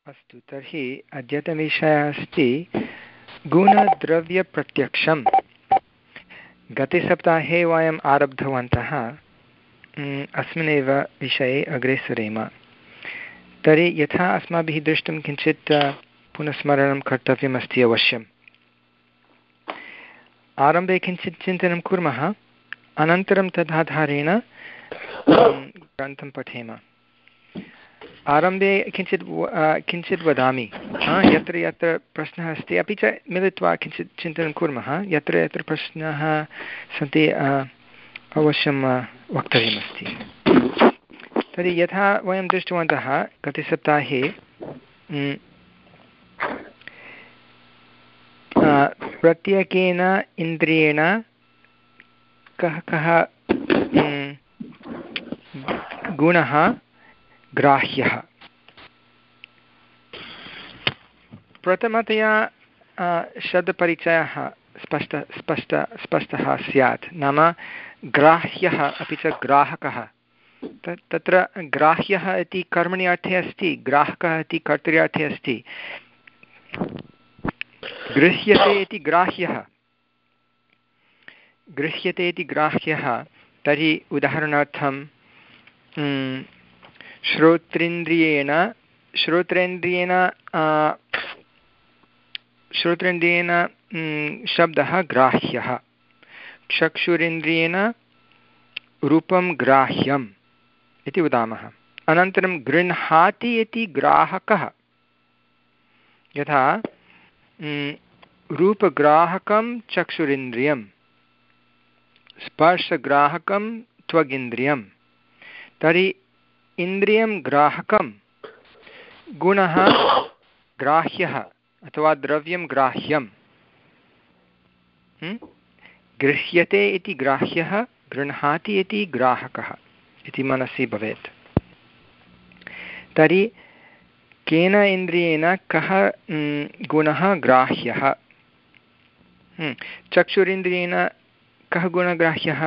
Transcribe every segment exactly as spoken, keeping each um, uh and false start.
अस्तु, तर्हि अद्यतनविषयः अस्ति गुणद्रव्यप्रत्यक्षं। गते सप्ताहे वयम् आरब्धवन्तः, अस्मिन्नेव विषये अग्रे सरेम। तर्हि यथा अस्माभिः दृष्टं किञ्चित् पुनः स्मरणं कर्तव्यमस्ति अवश्यम्। आरम्भे किञ्चित् चिन्तनं कुर्मः, अनन्तरं तदाधारेण ग्रन्थं पठेम। आरम्भे किञ्चित् किञ्चित् वदामि, यत्र यत्र प्रश्नः अस्ति अपि च मिलित्वा किञ्चित् चिन्तनं कुर्मः। यत्र यत्र प्रश्नाः सन्ति अवश्यं वक्तव्यमस्ति। तर्हि यथा वयं दृष्टवन्तः गते सप्ताहे, प्रत्येकेन इन्द्रियेण कः कः गुणः ग्राह्यः। प्रथमतया शब्दपरिचयः स्पष्ट स्पष्ट स्पष्टः स्यात्, नाम ग्राह्यः अपि च ग्राहकः। तत्र ग्राह्यः इति कर्मणि अर्थे अस्ति, ग्राहकः इति कर्तृ-अर्थे अस्ति। गृह्यते इति ग्राह्यः, गृह्यते इति ग्राह्यः। तर्हि उदाहरणार्थं श्रोत्रेन्द्रियेण श्रोत्रेन्द्रियेण श्रोत्रेन्द्रियेण शब्दः ग्राह्यः, चक्षुरिन्द्रियेण रूपं ग्राह्यम् इति वदामः। अनन्तरं गृह्णाति इति ग्राहकः, यथा रूपग्राहकं चक्षुरिन्द्रियं, स्पर्शग्राहकं त्वगिन्द्रियं। तर्हि इन्द्रियं ग्राहकं, गुणः ग्राह्यः अथवा द्रव्यं ग्राह्यं। गृह्यते इति ग्राह्यः, गृह्णाति इति ग्राहकः इति मनसि भवेत्। तर्हि केन इन्द्रियेण कः गुणः ग्राह्यः? चक्षुरिन्द्रियेण कः गुणग्राह्यः?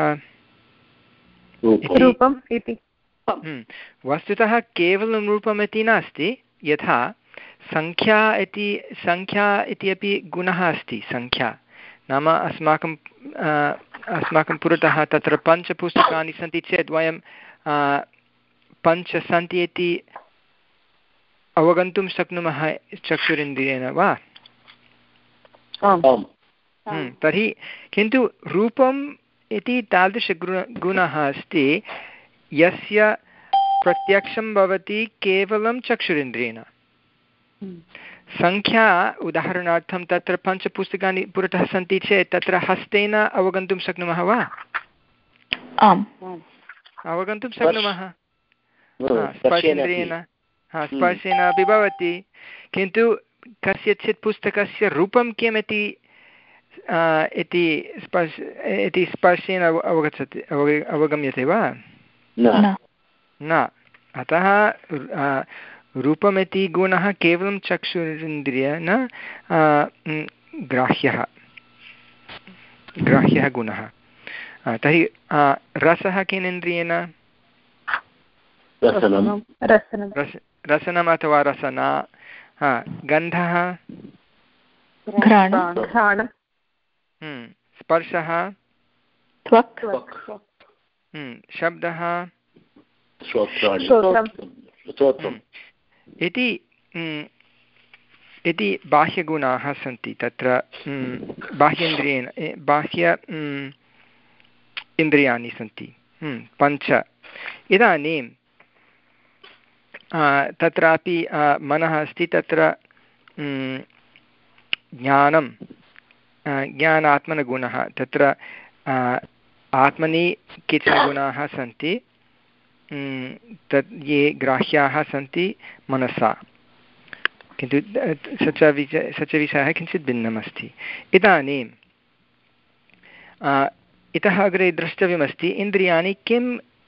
रूपम् इति। वस्तुतः केवलं रूपम् इति नास्ति, यथा सङ्ख्या इति सङ्ख्या इति अपि गुणः अस्ति। सङ्ख्या नाम अस्माकं अस्माकं पुरतः तत्र पञ्चपुस्तकानि सन्ति चेत् वयं पञ्च सन्ति इति अवगन्तुं शक्नुमः चक्षुरिन्द्रियेण वा? तर्हि किन्तु रूपम् इति तादृशगुण गुणः अस्ति यस्य प्रत्यक्षं भवति केवलं चक्षुरिन्द्रियेण। सङ्ख्या उदाहरणार्थं तत्र पञ्चपुस्तकानि पुरतः सन्ति चेत् तत्र हस्तेन अवगन्तुं शक्नुमः वा? आम्, अवगन्तुं शक्नुमः। स्पर्शेन्द्रियेण, हा, स्पर्शेन अपि भवति। किन्तु कस्यचित् पुस्तकस्य रूपं किम् इति इति स्पर्श इति स्पर्शेन अवगच्छति अवगम्यते वा? न। अतः रूपमिति गुणः केवलं चक्षुरिन्द्रियेण ग्राह्यः ग्राह्यः गुणः। तर्हि रसः केनेन्द्रियेण? रसनम् अथवा रसना। गन्धः? स्पर्शः? शब्दः? इति इति बाह्यगुणाः सन्ति तत्र। बाह्येन्द्रियेण बाह्य इन्द्रियाणि सन्ति पञ्च। इदानीं तत्रापि मनः अस्ति, तत्र ज्ञानं ज्ञानात्मनगुणः। तत्र आत्मनि केचन गुणाः सन्ति तत् ये ग्राह्याः सन्ति मनसा, किन्तु स च विषयः स च विषयः किञ्चित् भिन्नमस्ति। इदानीं इतः अग्रे द्रष्टव्यमस्ति इन्द्रियाणि किं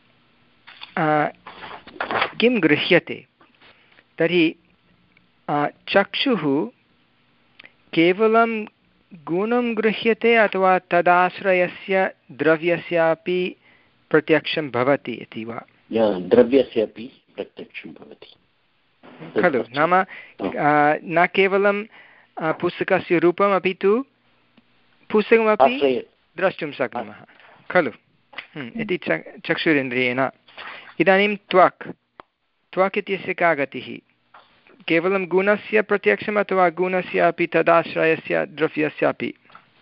किं गृह्यते। तर्हि चक्षुः केवलं गुणं गृह्यते अथवा तदाश्रयस्य द्रव्यस्यापि प्रत्यक्षं भवति इति वा? द्रव्यस्यापि प्रत्यक्षं भवति। खलु नाम न केवलं पुस्तकस्य रूपम् अपि तु पुस्तकमपि द्रष्टुं शक्नुमः खलु इति च चक्षुरिन्द्रियेण। इदानीं त्वक् त्वक् इत्यस्य का गतिः? केवलं गुणस्य प्रत्यक्षम् अथवा गुणस्य अपि तदाश्रयस्य द्रव्यस्यापि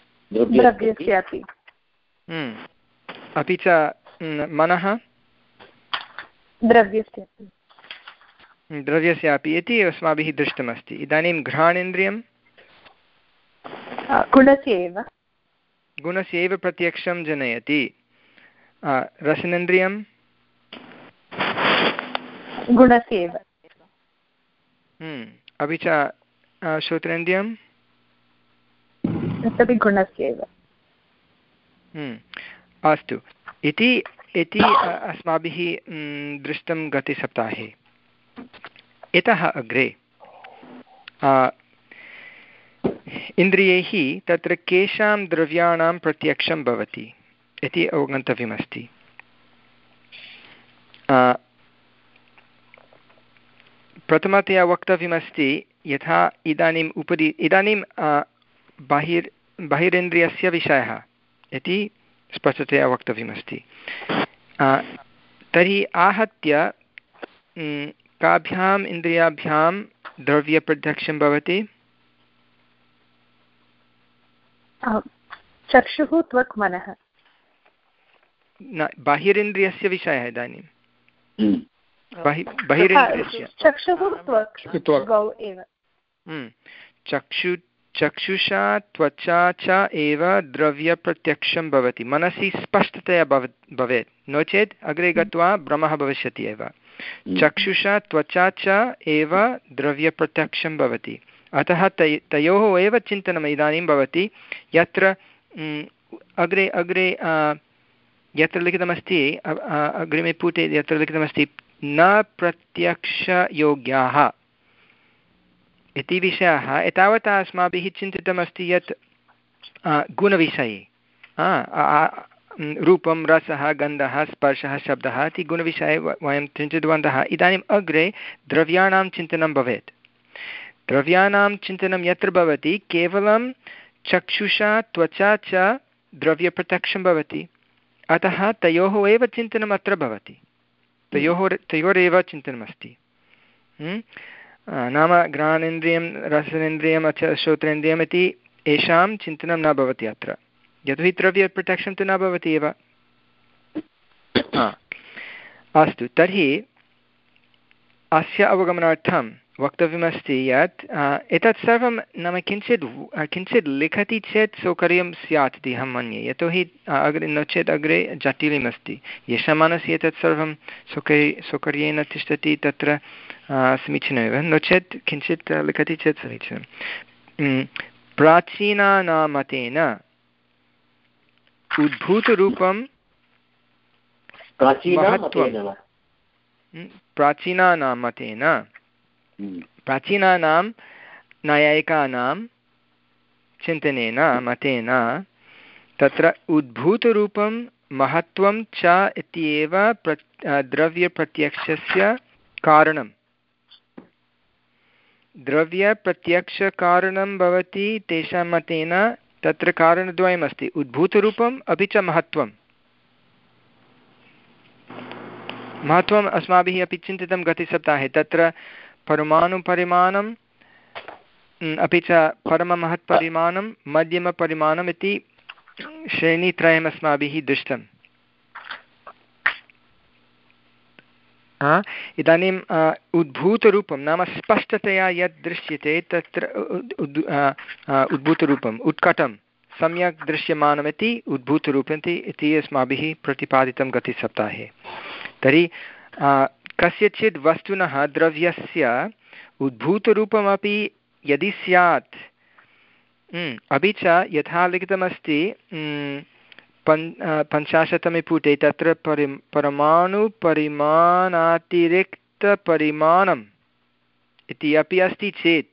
अपि च मनः द्रव्यस्यापि इति अस्माभिः दृष्टमस्ति। इदानीं घ्राणेन्द्रियं गुणस्य एव गुणस्य एव प्रत्यक्षं जनयति। रसनेन्द्रियं गुणस्य एव अपि च श्रोत्रेन्द्रियं तदपि गुणस्य एव। अस्तु इति इति अस्माभिः दृष्टं गतसप्ताहे। इतः अग्रे इन्द्रियैः तत्र केषां द्रव्याणां प्रत्यक्षं भवति इति अवगन्तव्यमस्ति। प्रथमतया वक्तव्यमस्ति यथा इदानीम् उपरि इदानीं बाहिर् बहिरेन्द्रियस्य विषयः इति स्पष्टतया वक्तव्यमस्ति। तर्हि आहत्य काभ्याम् इन्द्रियाभ्यां द्रव्यप्रत्यक्षं भवति? चक्षुः त्वक् मनः। न बाहिरेन्द्रियस्य विषयः इदानीं बहिरेन्द्रियस्य चक्षुः त्वक् एव। चक्षु चक्षुषा त्वचा च एव द्रव्यप्रत्यक्षं भवति। मनसि स्पष्टतया भव भवेत् नो चेत् अग्रे गत्वा भ्रमः भविष्यति एव। चक्षुषा त्वचा च एव द्रव्यप्रत्यक्षं भवति। अतः तय तयोः एव चिन्तनम् इदानीं भवति यत्र अग्रे अग्रे यत्र लिखितमस्ति अग्रिमे पुटे यत्र लिखितमस्ति न प्रत्यक्षयोग्याः इति विषयः। एतावता अस्माभिः चिन्तितमस्ति यत् गुणविषये रूपं रसः गन्धः स्पर्शः शब्दः इति गुणविषये वयं चिन्तितवन्तः। इदानीम् अग्रे द्रव्याणां चिन्तनं भवेत्। द्रव्याणां चिन्तनं यत्र भवति केवलं चक्षुषा त्वचा च द्रव्यप्रत्यक्षं भवति। अतः तयोः एव चिन्तनम् अत्र भवति। तयोः तयोरेव चिन्तनमस्ति। नाम घ्राणेन्द्रियं रसनेन्द्रियम् अथ श्रोत्रेन्द्रियम् इति येषां चिन्तनं न भवति अत्र, यतोहि द्रव्यप्रत्यक्षं तु न भवति एव। अस्तु तर्हि अस्य अवगमनार्थं वक्तव्यमस्ति यत् एतत् सर्वं नाम किञ्चित् किञ्चित् लिखति चेत् सौकर्यं स्यात् इति अहं मन्ये। यतोहि अग्रे नो चेत् अग्रे जटिलमस्ति। येषां मनसि एतत् सर्वं सौकर्य सौकर्येण तिष्ठति तत्र समीचीनमेव, नो चेत् किञ्चित् लिखति चेत् समीचीनं। प्राचीनानां मतेन उद्भूतरूपं महत्त्वं प्राचीनानां मतेन प्राचीनानां नैयायिकानां चिन्तनेन मतेन तत्र उद्भूतरूपं महत्त्वं च इत्येव प्र द्रव्यप्रत्यक्षस्य कारणं। द्रव्यप्रत्यक्षकारणं भवति तेषां मतेन तत्र कारणद्वयमस्ति, उद्भूतरूपम् अपि च महत्त्वं। महत्त्वम् अस्माभिः अपि चिन्तितं गतसप्ताहे। तत्र परमाणुपरिमाणम् अपि च परममहत्परिमाणं मध्यमपरिमाणम् इति श्रेणीत्रयम् अस्माभिः दृष्टम्। इदानीम् उद्भूतरूपं नाम स्पष्टतया यद् दृश्यते तत्र उद्भूतरूपम् उत्कटं सम्यक् दृश्यमानमिति उद्भूतरूपम् इति अस्माभिः प्रतिपादितं गतसप्ताहे। तर्हि कस्यचित् वस्तुनः द्रव्यस्य उद्भूतरूपमपि यदि स्यात् अपि च यथा लिखितमस्ति पञ् पञ्चाशतमे पुटे तत्र परि परमाणुपरिमाणातिरिक्तपरिमाणम् इति अपि अस्ति चेत्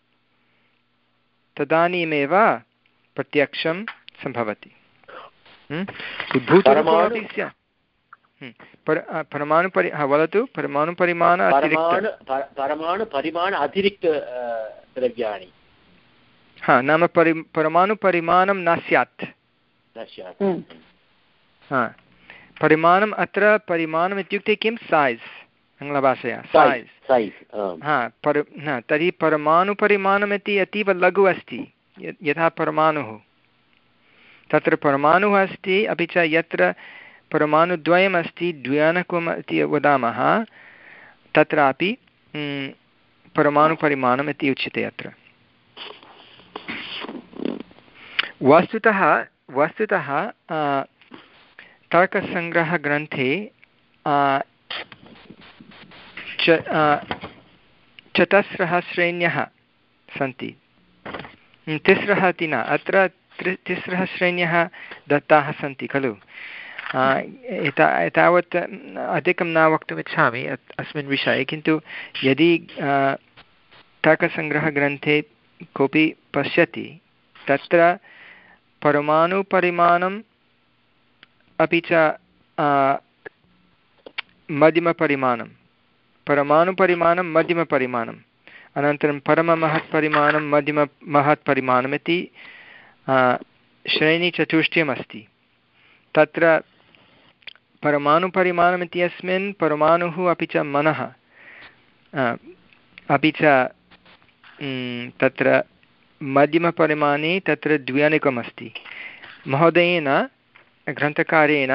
तदानीमेव प्रत्यक्षं सम्भवति। उद्भूतरूपमपि स्यात् परमाणुपरि हा वदतु परमाणुपरिमाण परमाणुपरिमाण अतिरिक्त द्रव्याणि हा नाम परि परमाणुपरिमाणं न स्यात् न स्यात् हा परिमाणम् अत्र परिमाणम् इत्युक्ते किं सैज़् आङ्ग्लभाषया सैज़् हा पर न तर्हि परमाणुपरिमाणम् इति अतीव लघु अस्ति यथा परमाणुः तत्र परमाणुः अस्ति अपि च यत्र परमाणुद्वयम् अस्ति द्व्यणकम् इति वदामः तत्रापि परमाणुपरिमाणम् इति उच्यते अत्र वस्तुतः वस्तुतः तर्कसङ्ग्रहग्रन्थे चतस्रः श्रेण्यः सन्ति तिस्रः इति न अत्र तिस्रः श्रेण्यः दत्ताः सन्ति खलु एता एतावत् अधिकं न वक्तुमिच्छामि अस्मिन् विषये किन्तु यदि तर्कसङ्ग्रहग्रन्थे कोऽपि पश्यति तत्र परमाणुपरिमाणम् अपि च मध्यमपरिमाणं परमाणुपरिमाणं मध्यमपरिमाणम् अनन्तरं परममहत्परिमाणं मध्यममहत्परिमाणम् इति श्रेणीचतुष्टयमस्ति तत्र परमाणुपरिमाणम् इत्यस्मिन् परमाणुः अपि च मनः अपि च तत्र मध्यमपरिमाणे तत्र द्व्यणिकमस्ति महोदयेन ग्रन्थकारेण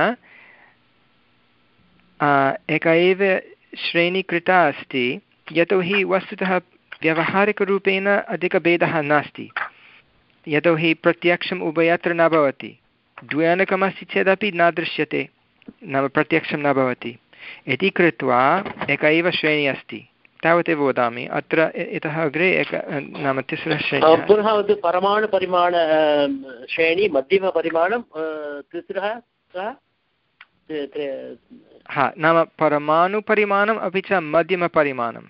एका एव श्रेणी कृता अस्ति यतोहि वस्तुतः व्यावहारिकरूपेण अधिकभेदः नास्ति यतोहि प्रत्यक्षम् उभयत्र न भवति द्व्यणकमस्ति चेदपि न दृश्यते नाम प्रत्यक्षं न भवति इति कृत्वा एका एव श्रेणी अस्ति तावदेव वदामि अत्र इतः अग्रे एक नाम तिस्रः श्रेणी पुनः परमाणुपरिमाण श्रेणी मध्यमपरिमाणं तिस्रः हा नाम परमाणुपरिमाणम् अपि च मध्यमपरिमाणम्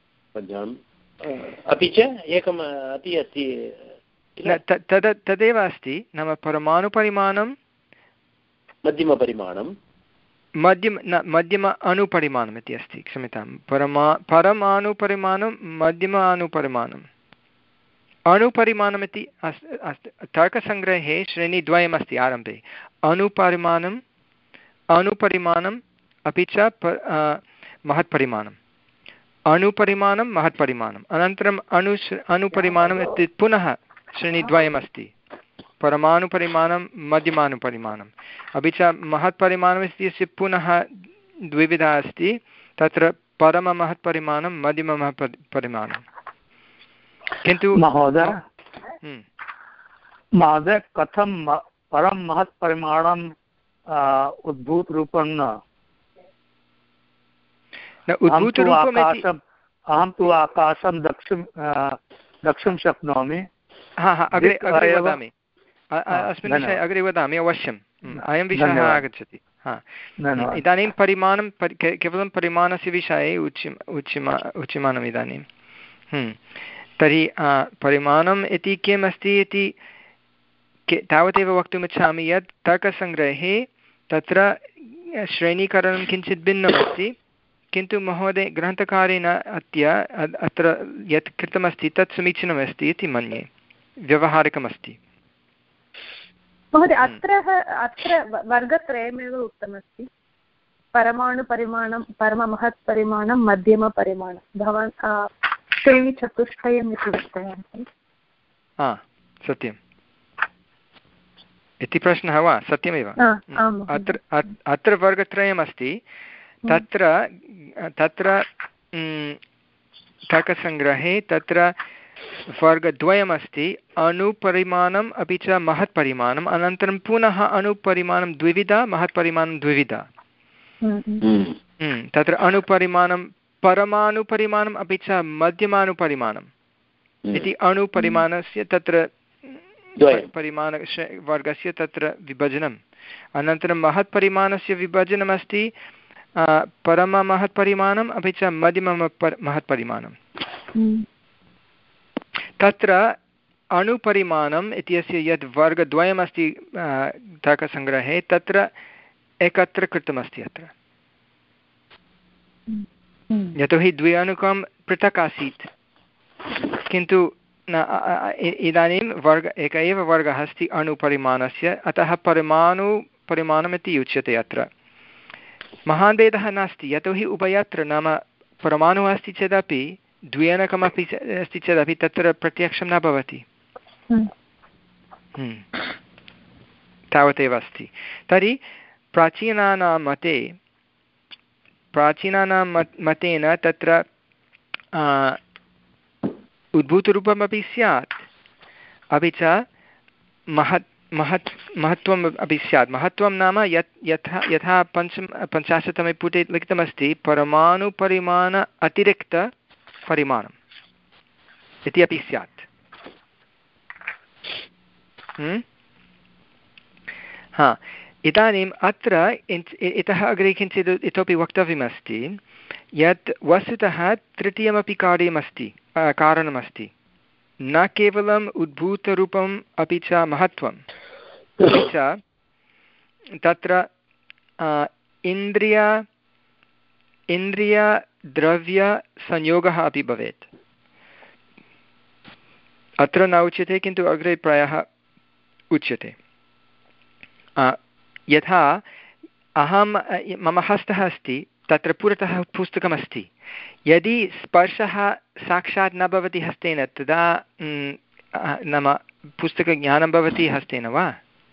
अपि च एकम् अपि अस्ति तद् तदेव अस्ति नाम परमाणुपरिमाणं मध्यमपरिमाणं मध्यम न मध्यम अणुपरिमाणम् इति अस्ति क्षम्यतां परमा परमाणुपरिमाणं मध्यम अणुपरिमाणम् अणुपरिमाणमिति अस्ति अस्ति तर्कसङ्ग्रहे श्रेणीद्वयमस्ति आरम्भे अणुपरिमाणम् अणुपरिमाणम् अपि च महत्परिमाणम् अणुपरिमाणं महत्परिमाणम् अनन्तरम् अणु अणुपरिमाणम् इति पुनः श्रेणीद्वयमस्ति परमाणुपरिमाणं मध्यमाणुपरिमाणम् अपि च महत्परिमाणम् इत्यस्य पुनः द्विविधा अस्ति तत्र परममहत्परिमाणं मध्यममहत्परिमाणं किन्तु महोदय महोदय कथं परं महत्परिमाणं उद्भूतरूपं न अहं तु आकाशं द्रक्ष्टुं द्रक्ष्टुं शक्नोमि हा हा अग्रे अग्रे वदामि अस्मिन् विषये अग्रे वदामि अवश्यम् अयं विषयः आगच्छति हा इदानीं परिमाणं केवलं परिमाणस्य विषये उच्यम उच्यमा उच्यमानम् इदानीं तर्हि परिमाणम् इति किम् अस्ति इति तावदेव वक्तुमिच्छामि यत् तर्कसङ्ग्रहे तत्र श्रेणीकरणं किञ्चित् भिन्नमस्ति किन्तु महोदय ग्रन्थकारेण अद्य अत्र यत् कृतमस्ति तत् समीचीनमस्ति इति मन्ये व्यवहारिकमस्ति महोदय अत्र अत्र वर्गत्रयमेव उक्तमस्ति परमाणुपरिमाणं परममहत्परिमाणं मध्यमपरिमाणं भवान् श्रेणीचतुष्टयम् इति उक्तवान् हा सत्यम् इति प्रश्नः वा सत्यमेव अत्र अत्र वर्गत्रयमस्ति तत्र तत्र तर्कसङ्ग्रहे तत्र वर्गद्वयमस्ति अणुपरिमाणम् अपि च महत्परिमाणम् अनन्तरं पुनः अणुपरिमाणं द्विविधा महत्परिमाणं द्विविधा तत्र अणुपरिमाणं परमाणुपरिमाणम् अपि च मध्यमाणुपरिमाणम् इति अणुपरिमाणस्य तत्र परिमाण वर्गस्य तत्र विभजनम् अनन्तरं महत्परिमाणस्य विभजनमस्ति परममहत्परिमाणम् अपि च मध्यममहत्परिमाणं तत्र अणुपरिमाणम् इत्यस्य यद् वर्गद्वयमस्ति तर्कसङ्ग्रहे तत्र एकत्र कृतमस्ति अत्र यतोहि द्व्यणुकं पृथक् आसीत् किन्तु न इदानीं वर्ग एक एव वर्गः अस्ति अणुपरिमाणस्य अतः परमाणु परिमाणमिति उच्यते अत्र महान् भेदः नास्ति यतोहि उभयत्र नाम परमाणुः अस्ति चेदपि द्व्यणुकमपि अस्ति चेदपि तत्र प्रत्यक्षं न भवति तावदेव अस्ति तर्हि प्राचीनानां मते प्राचीनानां मतेन तत्र उद्भूतरूपमपि स्यात् अपि च महत् महत् महत्त्वम् अपि स्यात् महत्त्वं नाम यत् यथा यथा पञ्च पञ्चाशत्तमे पुटे लिखितमस्ति परमाणुपरिमाण अतिरिक्तपरिमाणम् इति अपि स्यात् हा इदानीम् अत्र इतः अग्रे किञ्चित् इतोपि वक्तव्यमस्ति यत् वस्तुतः तृतीयमपि कार्यमस्ति कारणमस्ति न केवलम् उद्भूतरूपम् अपि च महत्त्वम् अपि च तत्र इन्द्रिय इन्द्रियद्रव्यसंयोगः अपि भवेत् अत्र न उच्यते किन्तु अग्रे प्रायः उच्यते यथा अहं मम हस्तः अस्ति तत्र पुरतः पुस्तकमस्ति यदि स्पर्शः साक्षात् न भवति हस्तेन तदा नाम पुस्तकज्ञानं भवति हस्तेन वा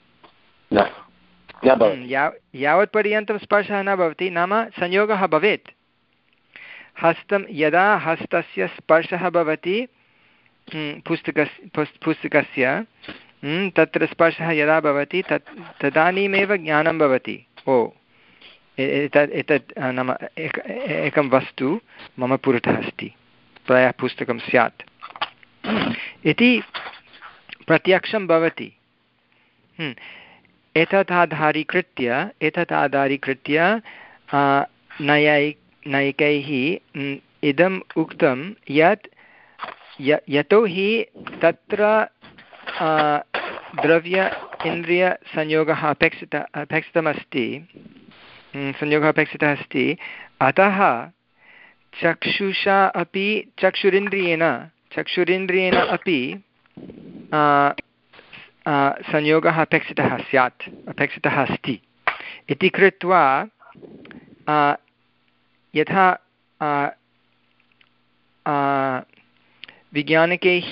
यावत्पर्यन्तं स्पर्शः न भवति नाम संयोगः भवेत् हस्तं यदा हस्तस्य स्पर्शः भवति पुस्तकस्य पुस्तकस्य तत्र स्पर्शः यदा भवति तत् तदानीमेव ज्ञानं भवति ओ एतत् एतत् नाम एक एकं वस्तु मम पुरतः अस्ति प्रायः पुस्तकं स्यात् इति प्रत्यक्षं भवति एतत् आधारीकृत्य एतत् आधारीकृत्य नयै नैकैः इदम् उक्तं यत् यतोहि तत्र द्रव्य इन्द्रियसंयोगः अपेक्षितः अपेक्षितमस्ति संयोगः अपेक्षितः अस्ति अतः चक्षुषा अपि चक्षुरिन्द्रियेण चक्षुरिन्द्रियेण अपि संयोगः अपेक्षितः स्यात् अपेक्षितः अस्ति इति कृत्वा यथा वैज्ञानिकैः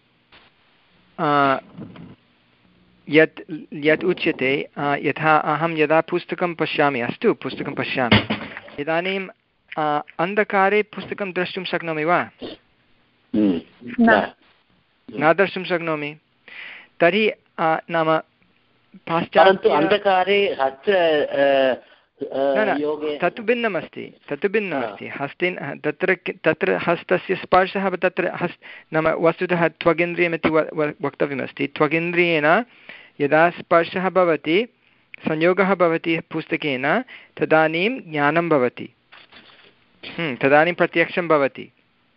यत् यत् उच्यते यथा अहं यदा पुस्तकं पश्यामि अस्तु पुस्तकं पश्यामि इदानीम् अन्धकारे पुस्तकं द्रष्टुं शक्नोमि वा न द्रष्टुं शक्नोमि तर्हि नाम पाश्चात्य अन्धकारे तत्तु भिन्नमस्ति तत्तु भिन्नमस्ति हस्तेन तत्र तत्र हस्तस्य स्पर्शः तत्र हस् नाम वस्तुतः त्वगिन्द्रियमिति वक्तव्यमस्ति त्वगिन्द्रियेण यदा स्पर्शः भवति संयोगः भवति पुस्तकेन तदानीं ज्ञानं भवति तदानीं प्रत्यक्षं भवति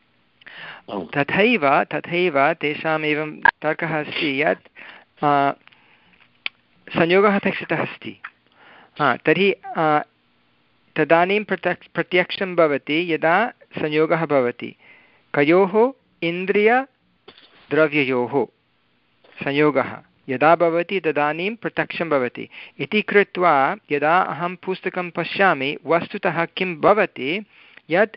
तथैव तथैव तेषाम् एवं तर्कः अस्ति यत् संयोगः अपेक्षितः अस्ति हा तर्हि तदानीं प्रत्यक् प्रत्यक्षं भवति यदा संयोगः भवति कयोः इन्द्रियद्रव्ययोः संयोगः यदा भवति तदानीं प्रत्यक्षं भवति इति कृत्वा यदा अहं पुस्तकं पश्यामि वस्तुतः किं भवति यत्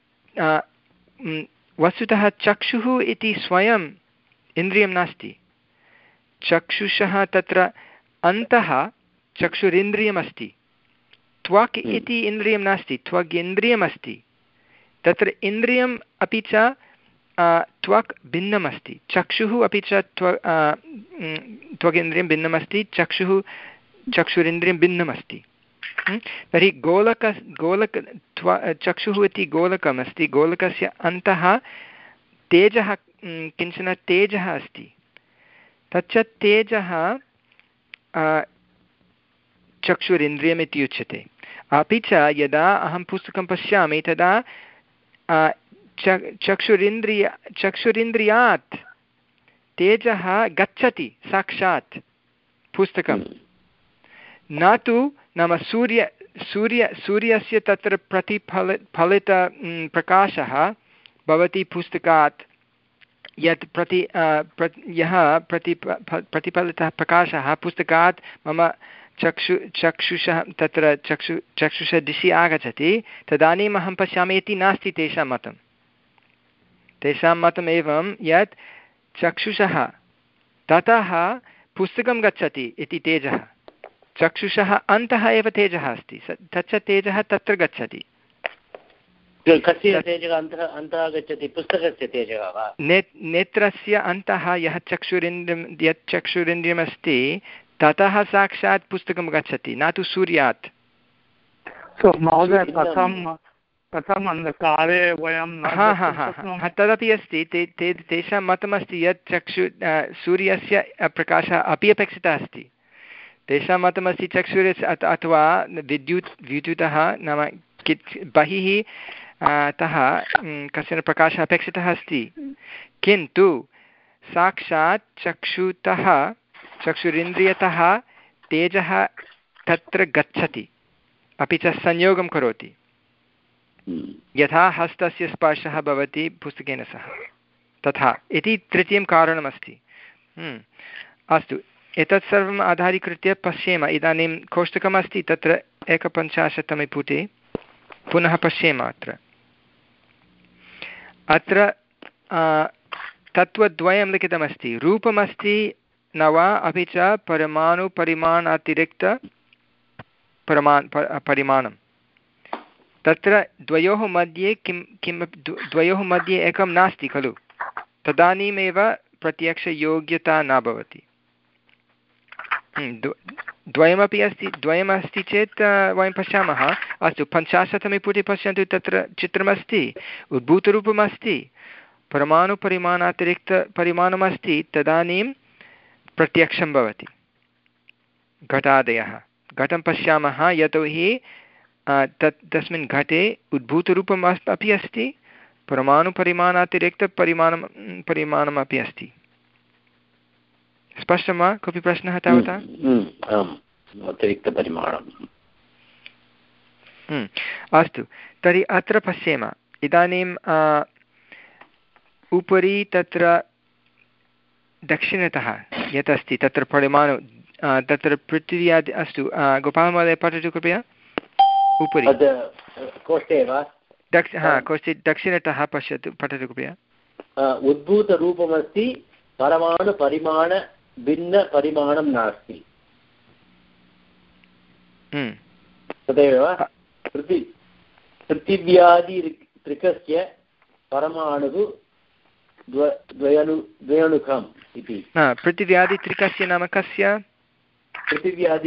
वस्तुतः चक्षुः इति स्वयम् इन्द्रियं नास्ति चक्षुषः तत्र अन्तः चक्षुरिन्द्रियमस्ति त्वक् इति इन्द्रियं नास्ति त्वग् इन्द्रियमस्ति तत्र इन्द्रियम् अपि च त्वक् भिन्नमस्ति चक्षुः अपि च त्व त्वगिन्द्रियं भिन्नमस्ति चक्षुः चक्षुरिन्द्रियं भिन्नमस्ति तर्हि गोलक गोलक त्व चक्षुः इति गोलकमस्ति गोलकस्य अन्तः तेजः किञ्चन तेजः अस्ति तच्च तेजः चक्षुरिन्द्रियमिति उच्यते अपि च यदा अहं पुस्तकं पश्यामि तदा चक्षुरिन्द्रिय चक्षुरिन्द्रियात् तेजः गच्छति साक्षात् पुस्तकं न तु नाम सूर्य सूर्य सूर्यस्य तत्र प्रतिफल फलित प्रकाशः भवति पुस्तकात् यत् प्रति यः प्रति प्रतिफलितः प्रकाशः पुस्तकात् मम चक्षु चक्षुषः तत्र चक्षु चक्षुषः दिशि आगच्छति तदानीम् अहं पश्यामि इति नास्ति तेषां मतं। तेषां मतम् एवं यत् चक्षुषः ततः पुस्तकं गच्छति इति तेजः, चक्षुषः अन्तः एव तेजः अस्ति, तच्च तेजः तत्र गच्छति। कस्य तेजः अन्तः अन्तः गच्छति? पुस्तकस्य तेजः वा? ने नेत्रस्य अन्तः यः चक्षुरिन्द्रियं यत् चक्षुरिन्द्रियमस्ति ततः साक्षात् पुस्तकं गच्छति, न तु सूर्यात्। महोदय कथं कथम् अन्धकारे वयं हा हा हा तदपि अस्ति। ते ते तेषां मतमस्ति यत् चक्षु सूर्यस्य प्रकाशः अपि अपेक्षितः अस्ति। तेषां मतमस्ति चक्षुरस्य अथवा विद्युत् विद्युतः नाम कित् बहिः तः कश्चन प्रकाशः अपेक्षितः अस्ति, किन्तु साक्षात् चक्षुतः चक्षुरिन्द्रियतः तेजः तत्र गच्छति अपि च संयोगं करोति, यथा हस्तस्य स्पर्शः भवति पुस्तकेन सह तथा इति तृतीयं कारणमस्ति। अस्तु, एतत् सर्वम् आधारीकृत्य पश्येम। इदानीं कोष्टकमस्ति तत्र एकपञ्चाशत्तमे पुटे पुनः पश्येम। अत्र अत्र तत्त्वद्वयं लिखितमस्ति, रूपमस्ति न वा अपि च परमाणुपरिमाणातिरिक्त परिमाण परिमाणं। तत्र द्वयोः मध्ये किं किं द्वयोः मध्ये एकं नास्ति खलु, तदानीमेव प्रत्यक्षयोग्यता न भवति। द्वयमपि अस्ति, द्वयमस्ति चेत् वयं पश्यामः। अस्तु, पञ्चाशत्तमे पुटे पश्यन्तु, तत्र चित्रमस्ति, उद्भूतरूपमस्ति, परमाणुपरिमाणातिरिक्तपरिमाणमस्ति, तदानीं प्रत्यक्षं भवति। घटादयः घटं पश्यामः यतोहि तत् तस्मिन् घटे उद्भूतरूपम् अस् अपि अस्ति, परमाणुपरिमाणातिरिक्तपरिमाणं परिमाणमपि अस्ति। स्पष्टं वा? कोऽपि प्रश्नः तावता? अतिरिक्तपरिमाणम्। अस्तु, तर्हि अत्र पश्येम। इदानीं उपरि तत्र दक्षिणतः यत् अस्ति तत्र परिमाणु तत्र पृथिव्यादि। अस्तु, गोपालमहोदय पठतु कृपया। उपरि कोष्ठे वा? दक्ष हा कोष्ठे दक्षिणतः पश्यतु, पठतु कृपया। उद्भूतरूपमस्ति, परमाणुपरिमाणभिन्नपरिमाणं नास्ति। तदेव पृथि पृथिव्यादित्रिकस्य परमाणुः द्वयणु द्वयणुकम् इति। पृथिव्यादित्रिकस्य नाम कस्य? पृथिव्यादि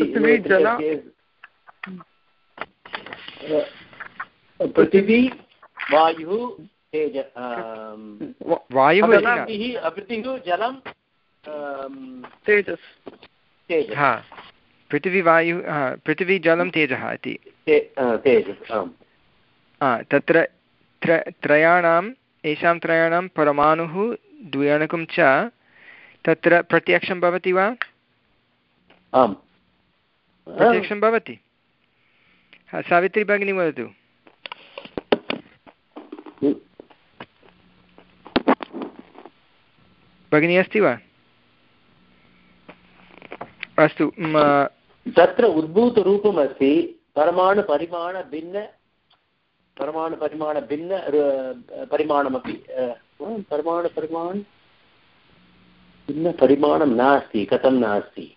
पृथिवी वायुः तेज वायुः पृथिवी जलं तेजस् तेजः। हा, पृथिवी वायुः पृथिवी जलं तेजः इति तेजस्। तत्र त्रयाणाम् येषां त्रयाणां परमाणुः द्वयणुकं च तत्र प्रत्यक्षं भवति वा? आम्, प्रत्यक्षं भवति। सावित्री भगिनी वदतु। भगिनी अस्ति वा? अस्तु, तत्र उद्भूतरूपमस्ति, परमाणुपरिमाणभिन्न परमाणुपरिमाणभिन्न परिमाणमपि परमाणुपरिमाण भिन्नपरिमाणं नास्ति। कथं नास्ति?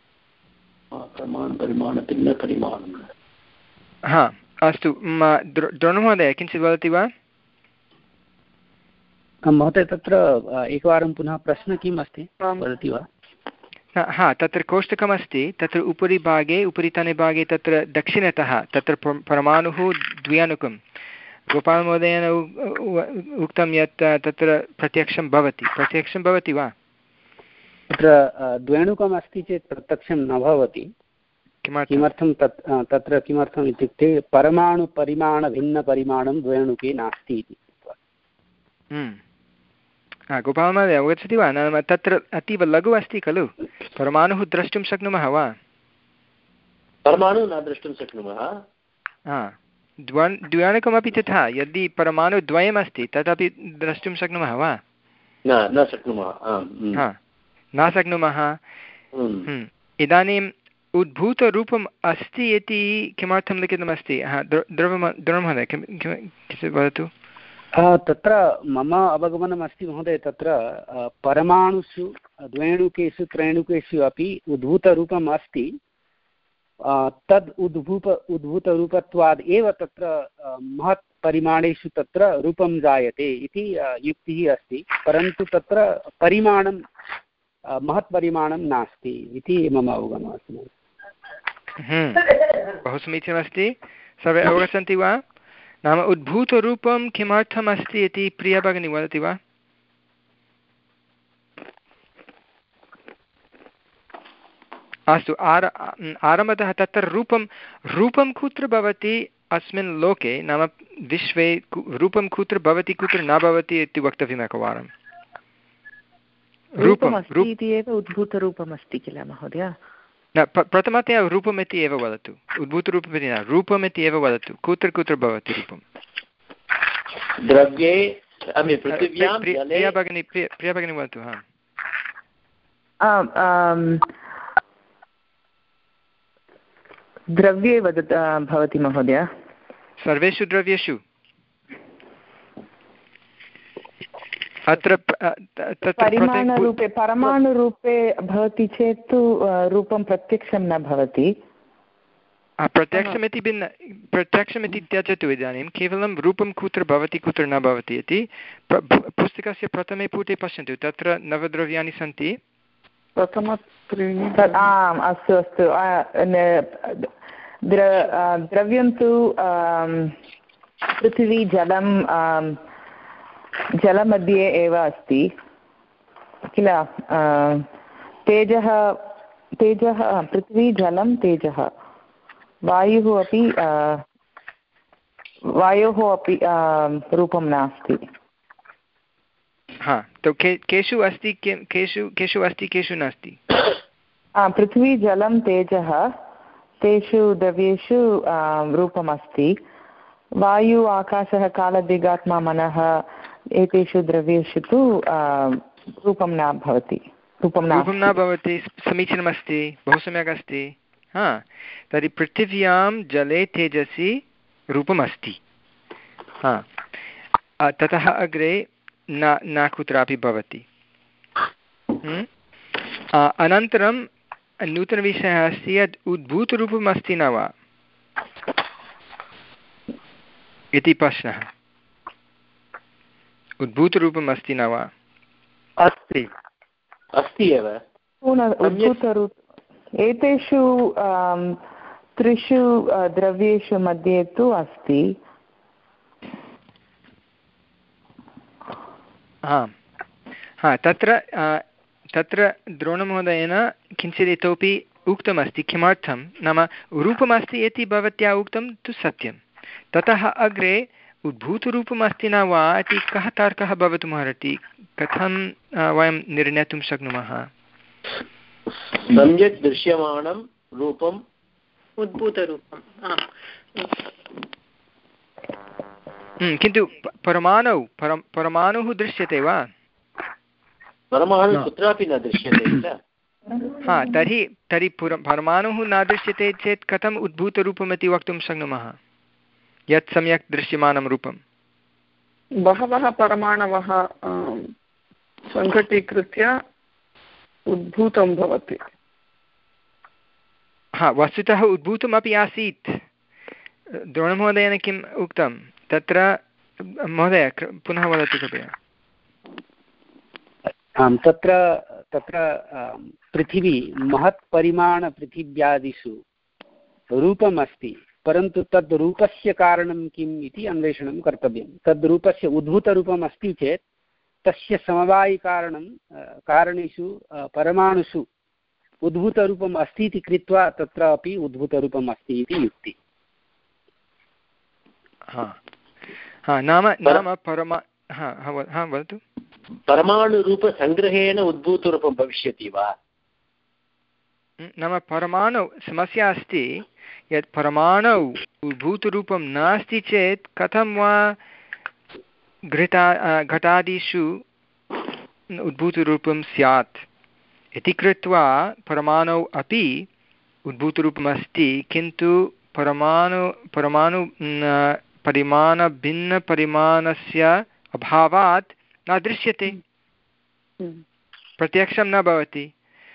परमाणुपरिमाणभिन्नपरिमाणं। हा, अस्तु, द्रोणमहोदय किञ्चित् वदति वा? महोदय, तत्र एकवारं पुनः प्रश्नः किम् अस्ति, वदति वा? हा, तत्र कोष्टकमस्ति, तत्र उपरि भागे उपरितने भागे तत्र दक्षिणतः तत्र परमाणुः द्वयणुकं। गोपालमहोदयेन उक्तं यत् तत्र प्रत्यक्षं भवति। प्रत्यक्षं भवति वा? तत्र द्वयणुकम् अस्ति चेत् प्रत्यक्षं न भवति। किमर्थं तत् तत्र किमर्थम् इत्युक्ते परमाणुपरिमाणभिन्नपरिमाणं द्वयणुके नास्ति इति। गोपालमहोदय अवगच्छति वा? नाम तत्र अतीव लघु अस्ति खलु, परमाणुः द्रष्टुं शक्नुमः वा? परमाणुः न द्रष्टुं शक्नुमः। हा द्वन् द्व्यणुकमपि तथा यदि परमाणुद्वयमस्ति तदपि द्रष्टुं शक्नुमः वा न शक्नुमः हा न शक्नुमः इदानीम् उद्भूतरूपम् अस्ति इति किमर्थं लिखितमस्ति हा द्रव द्रवमहोदय किं किञ्चित् वदतु तत्र मम अवगमनम् अस्ति महोदय तत्र परमाणुषु द्वेणुकेषु त्रेणुकेषु अपि उद्भूतरूपम् अस्ति तद् उद्भूत उद्भूतरूपत्वात् एव तत्र महत् परिमाणेषु तत्र रूपं जायते इति युक्तिः अस्ति परन्तु तत्र परिमाणं महत् परिमाणं नास्ति इति मम अवगमनम् अस्ति बहु समीचीनमस्ति सर्वे अवगच्छन्ति वा नाम उद्भूतरूपं किमर्थम् अस्ति इति प्रिया भगिनी वदति वा अस्तु आर आरम्भतः तत्र रूपं रूपं कुत्र भवति अस्मिन् लोके नाम विश्वे रूपं कुत्र भवति कुत्र न भवति इति वक्तव्यम् एकवारं रूपम् इति एव उद्भूतरूपम् अस्ति किल महोदय न प्रथमतया रूपम् इति एव वदतु उद्भूतरूपम् इति न रूपम् इति एव वदतु कुत्र कुत्र भवति रूपं द्रव्ये प्रिया भगिनी प्रिया भगिनी वदतु हा द्रव्ये वदत् भवति महोदय सर्वेषु द्रव्येषु अत्र परिमाणरूपे परमाणुरूपे भवति चेत् तु रूपं प्रत्यक्षं न भवति प्रत्यक्षमिति भिन्न प्रत्यक्षमिति त्यजतु इदानीं केवलं रूपं कुत्र भवति कुत्र न भवति इति पुस्तकस्य प्रथमे पुटे पश्यन्तु तत्र नवद्रव्याणि सन्ति आम् अस्तु अस्तु द्रव्यं तु पृथिवी जलं जलमध्ये एव अस्ति किल तेजः तेजः पृथ्वी जलं तेजः वायुः अपि वायोः अपि रूपं नास्ति हा तो के केषु अस्ति केषु केषु अस्ति केषु नास्ति पृथ्वी जलं तेजः तेषु द्रव्येषु रूपमस्ति वायु आकाशः कालदिगात्मा मनः एतेषु द्रव्येषु तु रूपं न भवति रूपं न भवति समीचीनमस्ति बहु सम्यक् अस्ति हा तर्हि पृथिव्यां जले तेजसि रूपमस्ति हा ततः अग्रे न न कुत्रापि भवति अनन्तरं नूतनविषयः अस्ति यत् उद्भूतरूपम् अस्ति न वा इति प्रश्नः उद्भूतरूपम् अस्ति न वा अस्ति अस्ति एव उद्भूतरूप एतेषु त्रिषु द्रव्येषु मध्ये तु अस्ति हा हा तत्र तत्र द्रोणमहोदयेन किञ्चित् इतोपि उक्तमस्ति किमर्थं नाम रूपमस्ति इति भवत्या उक्तं तु सत्यं ततः अग्रे उद्भूतरूपम् अस्ति न वा इति कः तर्कः भवितुमर्हति कथं वयं निर्णेतुं शक्नुमः सम्यक् दृश्यमानं रूपम् उद्भूतरूपं किन्तु परमाणौ परं परमाणुः दृश्यते वा परमाणुः कुत्रापि न दृश्यते किल हा तर्हि तर्हि परमाणुः न दृश्यते चेत् कथम् उद्भूतरूपम् इति वक्तुं शक्नुमः यत् सम्यक् दृश्यमानं रूपं बहवः परमाणवः सङ्घटीकृत्य उद्भूतं भवति हा वस्तुतः उद्भूतमपि आसीत् द्रोणमहोदयेन किम् उक्तं तत्र महोदय पुनः वदतु कृपया आम् तत्र तत्र पृथिवी महत् परिमाणपृथिव्यादिषु रूपम् अस्ति परन्तु तद् रूपस्य कारणं किम् इति अन्वेषणं कर्तव्यं तद् रूपस्य उद्भूतरूपम् अस्ति चेत् तस्य समवायिकारणं कारणेषु परमाणुषु उद्भूतरूपम् अस्ति इति कृत्वा तत्रापि उद्भूतरूपम् अस्ति इति युक्ति हा हा नाम नाम परमा हा हा वदतु परमाणुरूपसङ्ग्रहेण उद्भूतरूपं भविष्यति वा नाम परमाणु समस्या अस्ति यत् परमाणौ उद्भूतरूपं नास्ति चेत् कथं वा घृता घटादिषु उद्भूतरूपं स्यात् इति कृत्वा परमाणौ अपि उद्भूतरूपमस्ति, किन्तु परमाणु परमाणु परिमाणभिन्नपरिमाणस्य अभावात् न दृश्यते, प्रत्यक्षं न भवति,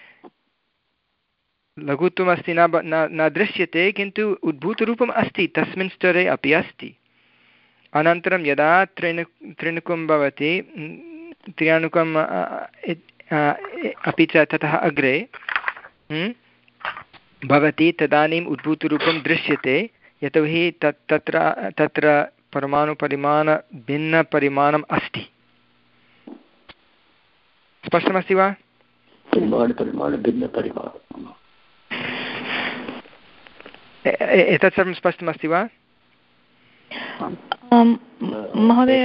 लघुत्वमस्ति न न दृश्यते, किन्तु उद्भूतरूपम् अस्ति, तस्मिन् स्तरे अपि अस्ति। अनन्तरं यदा त्रिणु त्रिणुकं भवति, त्र्याणुकम् अपि च ततः अग्रे भवति, तदानीम् उद्भूतरूपं दृश्यते, यतोहि तत् तत्र तत्र परमाणुपरिमाणभिन्नपरिमाणम् अस्ति। स्पष्टमस्ति वा? एतत् सर्वं स्पष्टमस्ति वा महोदय?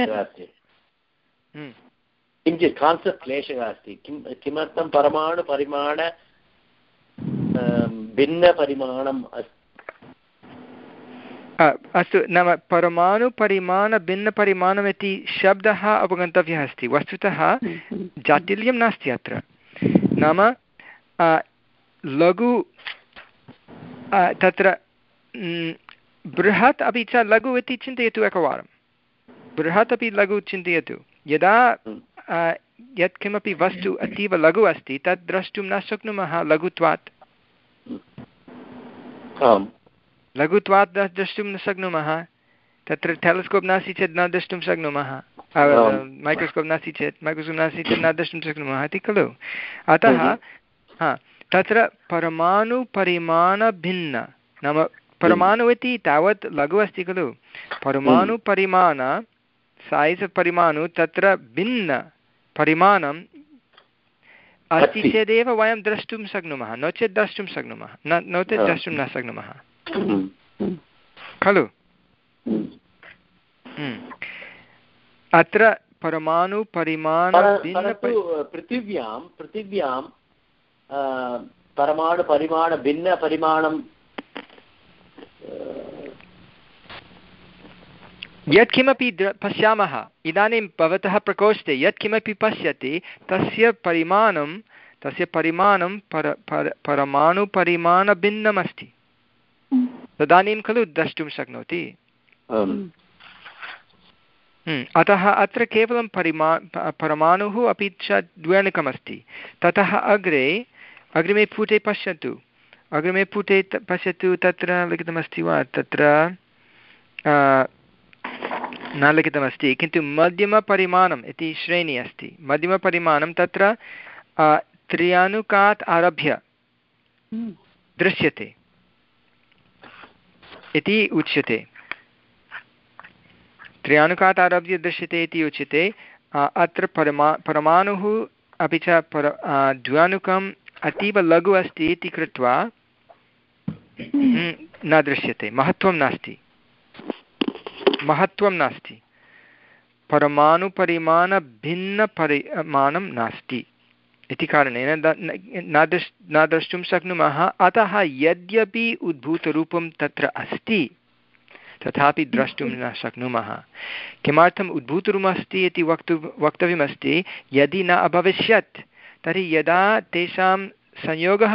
किञ्चित् कान्सेप्ट् क्लेशः अस्ति। किं किमर्थं परमाणुपरिमाण भिन्नपरिमाणम् अस्ति? अस्तु, नाम परमाणुपरिमाणभिन्नपरिमाणम् इति शब्दः अवगन्तव्यः अस्ति। वस्तुतः जाटिल्यं नास्ति अत्र। नाम लघु तत्र बृहत् अपि च लघु इति चिन्तयतु एकवारं। बृहत् अपि लघु चिन्तयतु। यदा यत्किमपि वस्तु अतीव लघु अस्ति तत् द्रष्टुं न शक्नुमः लघुत्वात्। लघुत्वात् द्रष्टुं न शक्नुमः। तत्र टेलिस्कोप् नास्ति चेत् न द्रष्टुं शक्नुमः, मैक्रोस्कोप् नास्ति चेत् मैक्रोस्कोप् नास्ति चेत् न द्रष्टुं शक्नुमः इति खलु। अतः हा तत्र परमाणुपरिमाणभिन्न, नाम परमाणु इति तावत् लघु अस्ति खलु, परमाणुपरिमाण सैज़् परिमाणु तत्र भिन्न परिमाणम् अस्ति चेदेव वयं द्रष्टुं शक्नुमः, नो चेत् द्रष्टुं शक्नुमः न नो चेत् द्रष्टुं न शक्नुमः खलु। अत्र परमाणुपरिमाण पृथिव्यां पृथिव्यां परमाणुपरिमाणभिन्नपरिमाणं यत्किमपि पश्यामः इदानीं भवतः प्रकोष्ठे यत्किमपि पश्यति तस्य परिमाणं तस्य परिमाणं पर पर परमाणुपरिमाणभिन्नमस्ति, तदानीं खलु द्रष्टुं शक्नोति। अतः अत्र केवलं परिमा परमाणुः अपि च द्व्यणुकमस्ति। ततः अग्रे अग्रिमे पुटे पश्यतु, अग्रिमे पुटे पश्यतु, तत्र लिखितमस्ति वा? तत्र न लिखितमस्ति, किन्तु मध्यमपरिमाणम् इति श्रेणी अस्ति। मध्यमपरिमाणं तत्र त्र्यणुकात् आरभ्य दृश्यते इति उच्यते। त्र्यणुकात् आरभ्य दृश्यते इति उच्यते। अत्र परमा परमाणुः अपि च पर द्व्यणुकम् अतीव लघु अस्ति इति कृत्वा न दृश्यते, महत्त्वं नास्ति महत्त्वं नास्ति परमाणुपरिमाणभिन्नपरिमाणं नास्ति इति कारणेन न दृश् न द्रष्टुं शक्नुमः। अतः यद्यपि उद्भूतरूपं तत्र अस्ति तथापि द्रष्टुं न शक्नुमः। किमर्थम् उद्भूतरूपमस्ति इति वक्तु वक्तव्यमस्ति, यदि न अभविष्यत् तर्हि यदा तेषां संयोगः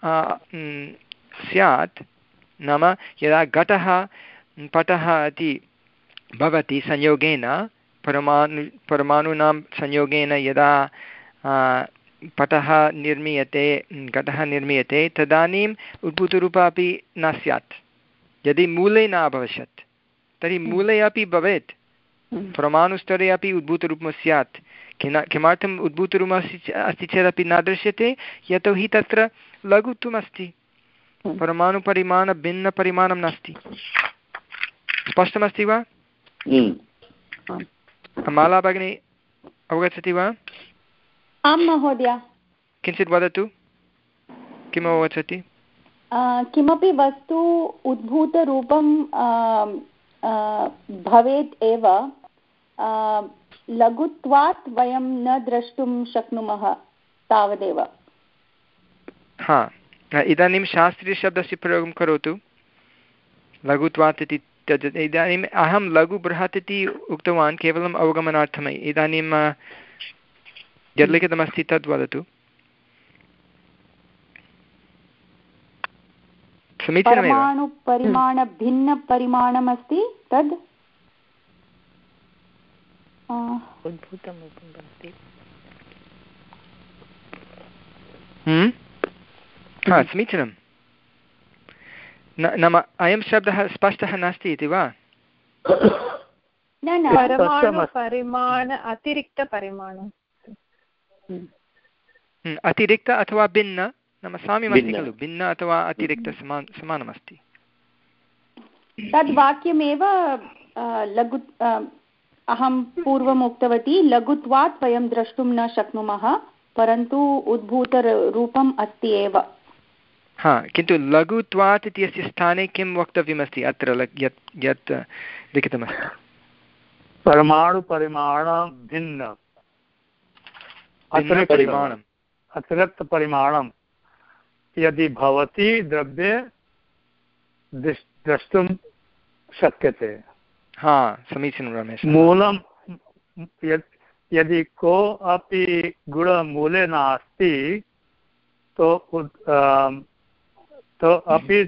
स्यात्, नाम यदा घटः पटः इति भवति संयोगेन, परमाणु परमाणूनां संयोगेन यदा पटः निर्मीयते, घटः निर्मीयते, तदानीम् उद्भूतरूपः अपि न स्यात्। यदि मूले न अभविष्यत् तर्हि मूले अपि भवेत्, परमाणुस्तरे अपि उद्भूतरूपं स्यात्। किन किमर्थम् उद्भूतरूपम् अस्ति अस्ति चेदपि न दृश्यते? यतोहि तत्र लघुत्वमस्ति, परमाणुपरिमाणभिन्नपरिमाणं नास्ति। स्पष्टमस्ति वा? माला भगिनी अवगच्छति वा? आं महोदय। किञ्चित् वदतु, किम् अवगच्छति? किमपि वस्तु उद्भूतरूपं भवेत् एव, लघुत्वात् वयं न द्रष्टुं शक्नुमः तावदेव। हा, इदानीं शास्त्रीयशब्दस्य प्रयोगं करोतु। लघुत्वात् इति त्यजति। इदानीम् अहं लघु बृहत् इति उक्तवान् केवलम् अवगमनार्थम्। इदानीं यद् लिखितमस्ति तद् वदतु। समीचीनमेव। परमाणुपरिमाणभिन्नपरिमाणमस्ति तद् उद्भूतं रूपं भवति। हा समीचीनं। नाम अयं शब्दः स्पष्टः नास्ति इति वा? परमाणुपरिमाण अतिरिक्तपरिमाणम् अतिरिक्त अथवा भिन्न नाम साम्यमस्ति खलु। भिन्न अथवा अतिरिक्त समान समानमस्ति। तद् वाक्यमेव लघु अहं पूर्वम् उक्तवती लघुत्वात् वयं द्रष्टुं न शक्नुमः परन्तु उद्भूतरूपम् अस्ति एव। हा किन्तु लघुत्वात् इत्यस्य स्थाने किं वक्तव्यमस्ति अत्र यत् यत् लिखितमस्ति? परमाणुपरिमाणं भिन्न परिमाणम् अतिरिक्तपरिमाणं यदि भवति द्रव्ये द्रष्टुं शक्यते। हा समीचीनं रमेश। मूलं यदि को अपि गुणमूले नास्ति तो तो अपि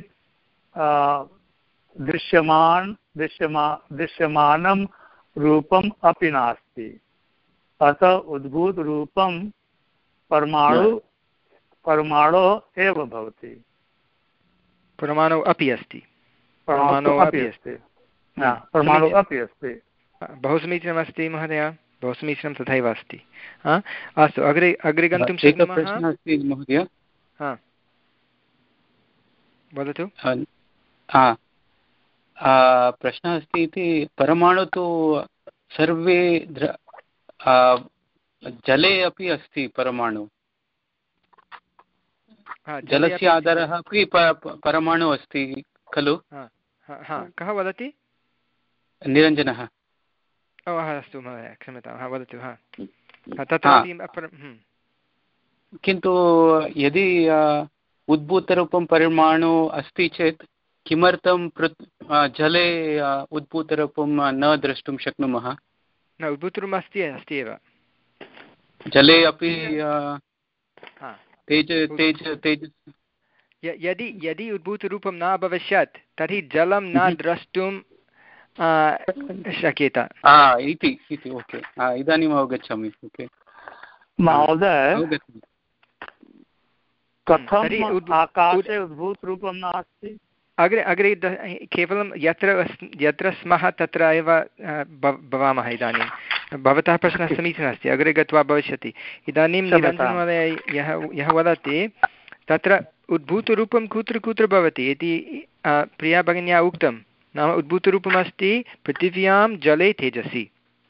दृश्यमान दृश्यमा दृश्यमानं रूपम् अपि नास्ति। अतः उद्भूतरूपं परमाणु परमाणु एव भवति। परमाणु अपि अस्ति। परमाणु अपि अस्ति। परमाणु अपि अस्ति। बहु समीचीनमस्ति महोदय, बहु समीचीनं तथैव अस्ति। अस्तु अग्रे अग्रे गन्तुं शक्नुमः? प्रश्नः अस्ति महोदय। हा वदतु। प्रश्नः अस्ति इति परमाणु तु सर्वे जले अपि अस्ति परमाणु। जलस्य आधारः अपि परमाणु अस्ति खलु? कः वदति? निरञ्जनः। ओ अस्तु महोदय क्षम्यतां वदतु। हा तत्रापि किन्तु यदि उद्भूतरूपं परमाणु अस्ति चेत् किमर्थं जले उद्भूतरूपं न द्रष्टुं शक्नुमः? न उद्भूतरूपम् अस्ति अस्ति एव जले अपि तेज तेज तेज यदि यदि उद्भूतरूपं न भविष्यत् तर्हि जलं न द्रष्टुं शक्येत इति इति ओके इदानीम् अवगच्छामि। ओके महोदय कथम् आकाशे उद्भूतरूपं नास्ति? अग्रे अग्रे केवलं यत्र यत्र स्मः तत्र एव भवामः। इदानीं भवतः प्रश्नः समीचीनः अस्ति, अग्रे गत्वा भविष्यति। इदानीं निरञ्जनमहोदय यः यः वदति तत्र उद्भूतरूपं कुत्र कुत्र भवति इति प्रिया भगिन्या उक्तं। नाम उद्भूतरूपमस्ति पृथिव्यां जले तेजसि।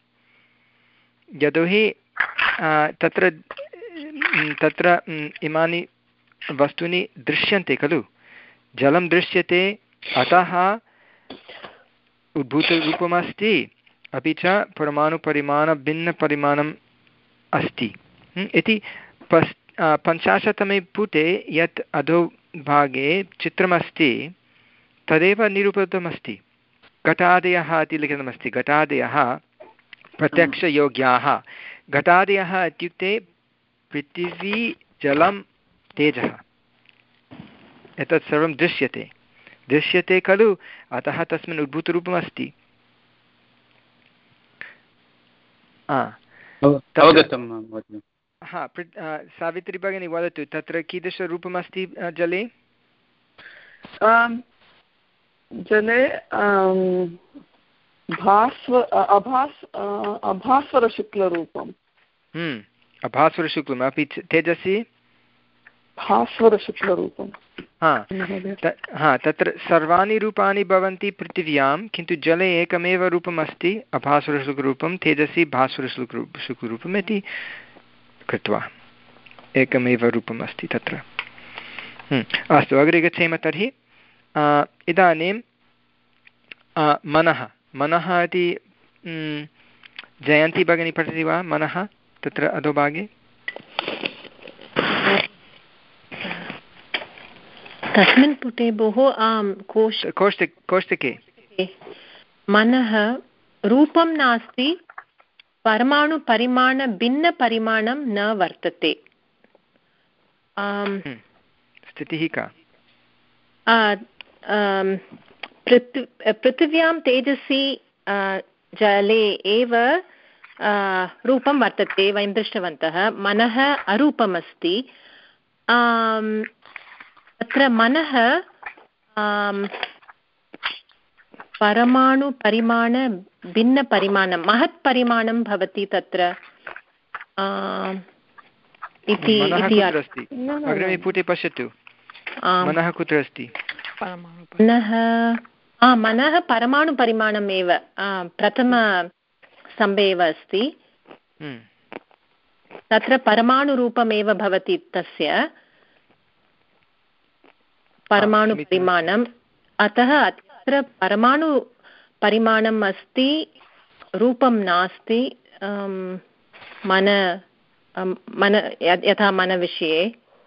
यतोहि तत्र तत्र इमानि वस्तूनि दृश्यन्ते खलु, जलं दृश्यते अतः उद्भूतरूपमस्ति अपि च परमाणुपरिमाणभिन्नपरिमाणम् अस्ति इति पस् पञ्चाशत्तमे पुटे यत् अधोभागे चित्रमस्ति तदेव निरूपितमस्ति। घटादयः इति लिखितमस्ति। घटादयः प्रत्यक्षयोग्याः। घटादयः इत्युक्ते पृथिवी जलं तेजः एतत् सर्वं दृश्यते दृश्यते खलु, अतः तस्मिन् उद्भूतरूपमस्ति। हा सावित्री भगिनी वदतु तत्र कीदृशरूपमस्ति जले? जले भास्व अभास् अभास्वरशुक्लरूपम्। अभास्वरशुक्लम्। अपि तेजसि भास्वरशुक्लरूपम्। हा हा तत्र सर्वाणि रूपाणि भवन्ति पृथिव्यां, किन्तु जले एकमेव रूपमस्ति अभास्वरशुक्लरूपं, तेजसि भास्वरशुक्लरूप शुक्लरूपम् इति कृत्वा एकमेव रूपम् अस्ति तत्र। अस्तु अग्रे गच्छेम तर्हि। इदानीं मनः मनः इति जयन्ती भगिनी पठति वा? मनः तत्र अधोभागे तस्मिन् पुटे भोः आम् कोश कोष्टके कोष्टके मनः रूपं नास्ति परमाणुपरिमाणभिन्नपरिमाणं न वर्तते। स्थितिः का? पृथिव्यां तेजसि जले एव रूपं वर्तते, वयं दृष्टवन्तः। मनः अरूपमस्ति। तत्र मनः परमाणुपरिमाणभिन्नपरिमाणं महत्परिमाणं भवति तत्र इति। अग्रिमे पुटे पश्यतु, मनः कुत्र अस्ति? मनः मनः परमाणुपरिमाणम् एव प्रथमस्तम्भे एव अस्ति। तत्र परमाणुरूपमेव भवति तस्य परमाणुपरिमाणम्। अतः अत्र परमाणुपरिमाणम् अस्ति, रूपं नास्ति। मन मन यथा मनविषये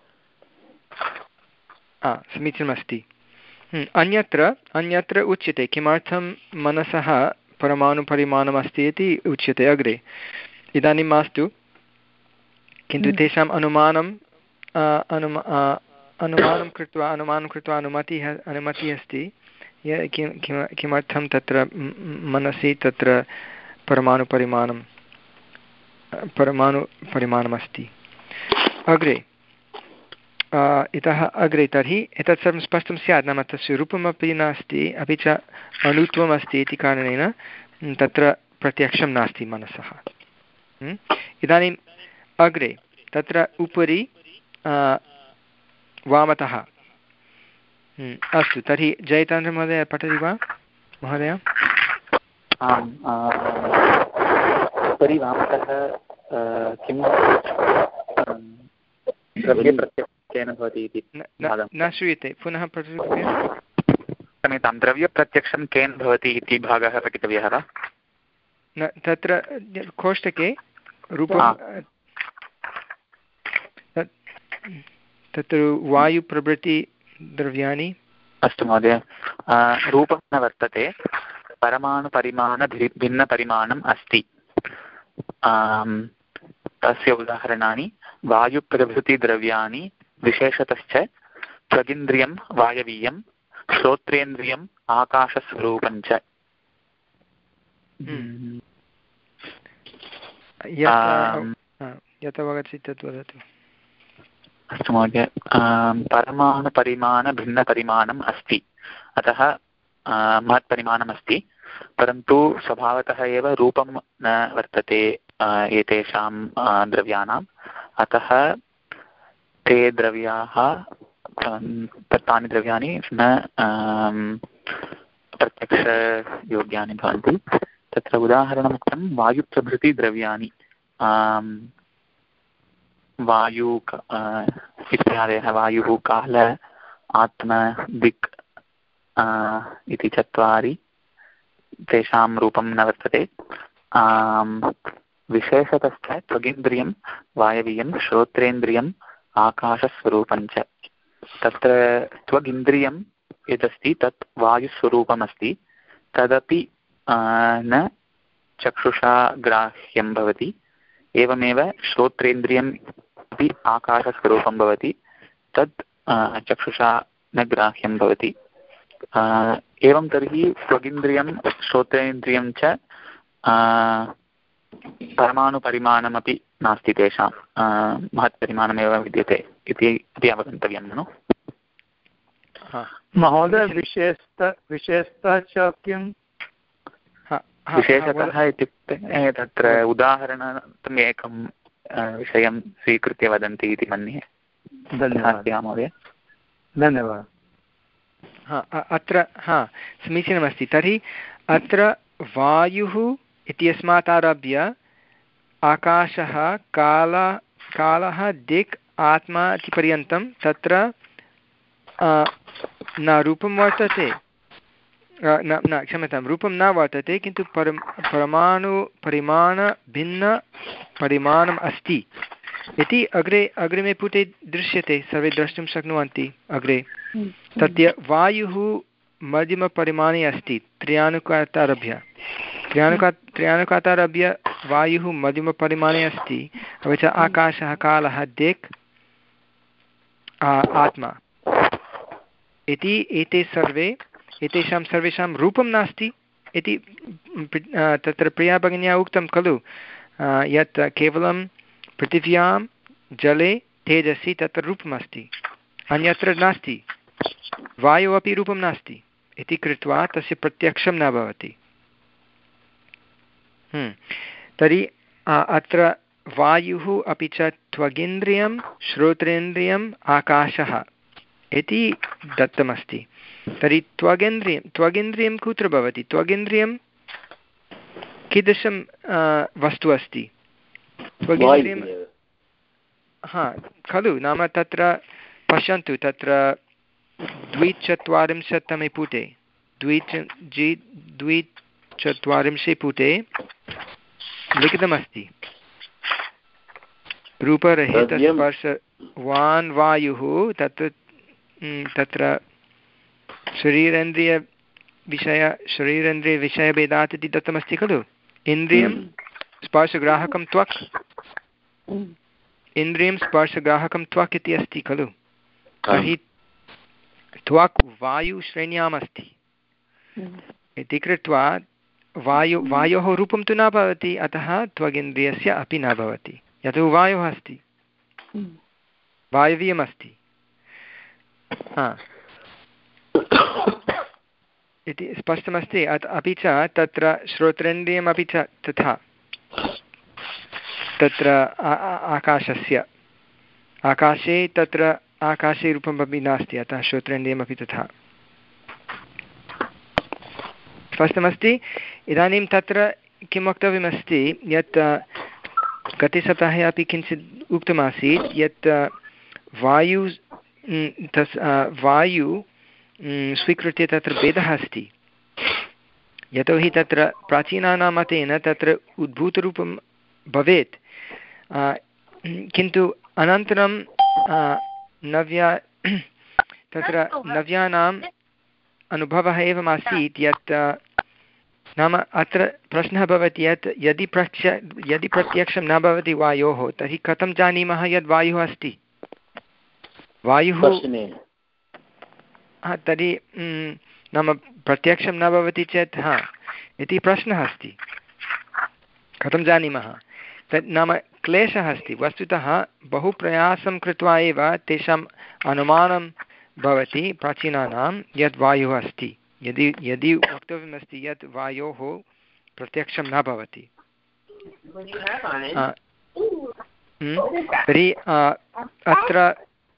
समीचीनमस्ति। अन्यत्र अन्यत्र उच्यते किमर्थं मनसः परमाणुपरिमाणमस्ति इति उच्यते अग्रे। इदानीं मास्तु, किन्तु तेषाम् अनुमानम् अनुमा अनुमानं कृत्वा अनुमानं कृत्वा अनुमतिः अनुमतिः अस्ति किं किमर्थं तत्र मनसि तत्र परमाणुपरिमाणं परमाणुपरिमाणमस्ति। अग्रे इतः अग्रे तर्हि एतत् सर्वं स्पष्टं स्यात्, नाम तस्य रूपमपि नास्ति, अपि च अणुत्वमस्ति इति कारणेन तत्र प्रत्यक्षं नास्ति मनसः। इदानीम् अग्रे तत्र उपरि वामतः। अस्तु, तर्हि जयचन्द्रमहोदय पठति वा? महोदय आम्, उपरि वामतः किं द्रव्यप्रत्यक्षेन भवति इति न श्रूयते, पुनः पठतु। क्षम्यतां, द्रव्यप्रत्यक्षं केन भवति इति भागः पठितव्यः वा? न, तत्र कोष्टके रूपं तत्र वायुप्रभृति द्रव्याणि। अस्तु महोदय, रूपं न वर्तते, परमाणुपरिमाणभिन्नपरिमाणम् अस्ति। तस्य उदाहरणानि वायुप्रभृतिद्रव्याणि, विशेषतश्च त्वगिन्द्रियं वायवीयं, श्रोत्रेन्द्रियम् आकाशस्वरूपं च। यत् अवगच्छति तत् वदतु। अस्तु महोदय, परमाणुपरिमाणभिन्नपरिमाणम् अस्ति, अतः महत्परिमाणम् अस्ति, परन्तु स्वभावतः एव रूपं न वर्तते एतेषां द्रव्याणाम्। अतः ते द्रव्याः तानि द्रव्याणि न प्रत्यक्षयोग्यानि भवन्ति। तत्र उदाहरणमुक्तं वायुप्रभृतिद्रव्याणि, वायु इत्यादयः, वायुः, काल, आत्म, दिक् इति चत्वारि, तेषां रूपं न वर्तते। विशेषतश्च त्वगिन्द्रियं वायवीयं, श्रोत्रेन्द्रियम् आकाशस्वरूपं च। तत्र त्वगिन्द्रियं यदस्ति तत् वायुस्वरूपमस्ति, तदपि न चक्षुषा ग्राह्यं भवति। एवमेव श्रोत्रेन्द्रियम् अपि आकाशस्वरूपं भवति, तत् चक्षुषा न ग्राह्यं भवति। एवं तर्हि त्वगिन्द्रियं श्रोत्रेन्द्रियं च परमाणुपरिमाणमपि नास्ति, तेषां महत्परिमाणमेव विद्यते इति अपि अवगन्तव्यं ननु महोदय। विशेषतः विशेषतः च किं? विशेषतः इत्युक्ते तत्र उदाहरणार्थम् एकं विषयं स्वीकृत्य वदन्ति इति मन्ये। धन्यवादः महोदय। धन्यवादः। हा, अत्र हा समीचीनमस्ति। तर्हि अत्र वायुः इत्यस्मात् आरभ्य आकाशः, काल कालः, दिक्, आत्मा इति पर्यन्तं तत्र न रूपं वर्तते, न न क्षम्यतां, रूपं न वर्तते, किन्तु परं परमाणुपरिमाणभिन्नपरिमाणम् अस्ति। इति अग्रे अग्रिमे पुटे दृश्यते, सर्वे द्रष्टुं शक्नुवन्ति अग्रे। तस्य वायुः मध्यमपरिमाणे अस्ति त्र्यानुकातारभ्य त्र्यानुका त्र्यानुकातारभ्य वायुः मध्यमपरिमाणे अस्ति, अपि च आकाशः कालः दिक् आत्मा इति एते सर्वे एतेषां सर्वेषां रूपं नास्ति इति तत्र प्रिया भगिन्या उक्तं खलु, यत् केवलं पृथिव्यां जले तेजसि तत्र रूपमस्ति, अन्यत्र नास्ति, वायुः अपि रूपं नास्ति इति कृत्वा तस्य प्रत्यक्षं न भवति। तर्हि अत्र वायुः अपि च त्वगिन्द्रियं श्रोत्रेन्द्रियम् आकाशः इति दत्तमस्ति। तर्हि त्वगिन्द्रियं त्वगिन्द्रियं कुत्र भवति? त्वगिन्द्रियं कीदृशं वस्तु अस्ति? त्वगिन्द्रियं हा खलु, नाम तत्र पश्यन्तु, तत्र द्विचत्वारिंशत्तमे पुटे द्विच जि द्विचत्वारिंशे पुटे लिखितमस्ति रूपरहितस्पर्शवान् वायुः तत्र तत्र शरीरेन्द्रियविषय शरीरेन्द्रियविषयभेदात् इति दत्तमस्ति खलु। इन्द्रियं स्पर्शग्राहकं त्वक्, इन्द्रियं स्पर्शग्राहकं त्वक् इति अस्ति खलु। तर्हि त्वक् वायुश्रेण्याम् अस्ति इति कृत्वा वायु वायोः रूपं तु न भवति, अतः त्वगिन्द्रियस्य अपि न भवति, यतो वायुः अस्ति, वायवीयमस्ति इति स्पष्टमस्ति। अपि च तत्र श्रोत्रेन्द्रियमपि च तथा, तत्र आकाशस्य आकाशे तत्र आकाशे रूपमपि नास्ति, अतः श्रोत्रेन्द्रियमपि तथा स्पष्टमस्ति। इदानीं तत्र किं वक्तव्यमस्ति, यत् गते सप्ताहे अपि किञ्चित् उक्तमासीत्, यत् वायु तस् वायु स्वीकृत्य तत्र भेदः अस्ति, यतोहि तत्र प्राचीनानां मतेन तत्र उद्भूतरूपं भवेत्, किन्तु अनन्तरं नव्या तत्र नव्यानाम् अनुभवः एवमासीत् यत् नाम अत्र प्रश्नः भवति यत् यदि प्रक्ष यदि प्रत्यक्षं न भवति वायोः, तर्हि कथं जानीमः यद् वायुः अस्ति? वायुः हा तर्हि नाम प्रत्यक्षं न भवति चेत् हा इति प्रश्नः अस्ति, कथं जानीमः? तत् नाम क्लेशः अस्ति। वस्तुतः बहु प्रयासं कृत्वा एव तेषाम् अनुमानं भवति प्राचीनानां यद् वायुः अस्ति, यदि यदि वक्तव्यमस्ति यत् वायोः प्रत्यक्षं न भवति। तर्हि अत्र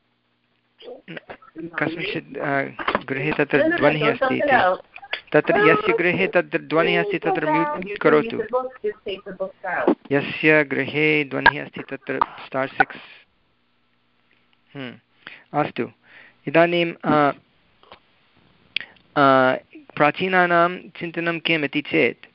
कस्मिंश्चित् गृहे तत्र ध्वनिः अस्ति इति, तत्र यस्य गृहे तत्र ध्वनिः अस्ति तत्र म्यूट् करोतु, यस्य गृहे ध्वनिः अस्ति तत्र स्टार् सिक्स्। अस्तु, इदानीं प्राचीनानां चिन्तनं किम् इति चेत्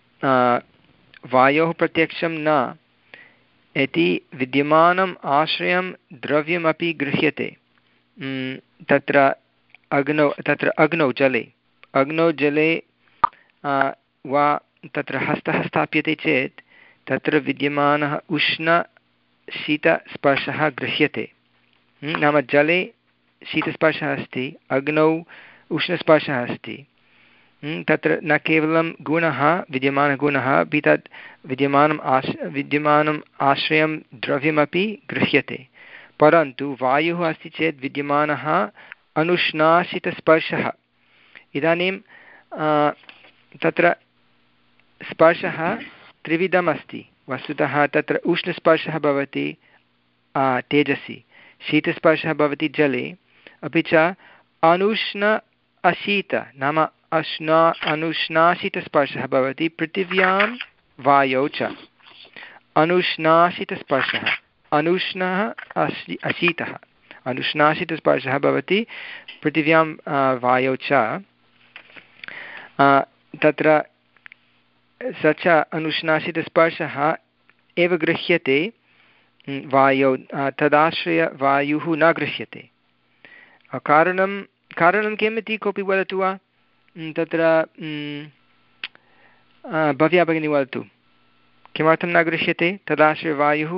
वायोः प्रत्यक्षं न इति विद्यमानम् आश्रयं द्रव्यमपि गृह्यते। तत्र अग्नौ तत्र अग्नौ जले अग्नौ जले वा तत्र हस्तः स्थाप्यते चेत् तत्र विद्यमानः उष्णशीतस्पर्शः गृह्यते। नाम जले शीतस्पर्शः अस्ति, अग्नौ उष्णस्पर्शः अस्ति। तत्र न केवलं गुणः विद्यमानगुणः अपि तत् विद्यमानम् आश् विद्यमानम् आश्रयं द्रव्यमपि गृह्यते। परन्तु वायुः अस्ति चेत् विद्यमानः अनुष्णाशितस्पर्शः। इदानीं तत्र स्पर्शः त्रिविधम् अस्ति वस्तुतः। तत्र उष्णस्पर्शः भवति तेजसि, शीतस्पर्शः भवति जले, अपि च अनुष्ण अशीत नाम अश्ना अनुष्णाशितस्पर्शः भवति पृथिव्यां वायौ च। अनुष्णाशितस्पर्शः, अनुष्णः अशी अशीतः, अनुष्णाशितस्पर्शः भवति पृथिव्यां वायौ च। तत्र स च अनुष्णाशितस्पर्शः एव गृह्यते वायौ तदाश्रयवायुः न गृह्यते। कारणं कारणं किम् इति कोऽपि वदतु वा? तत्र भव्या भगिनी वदतु, किमर्थं न गृह्यते तदाश्रयवायुः?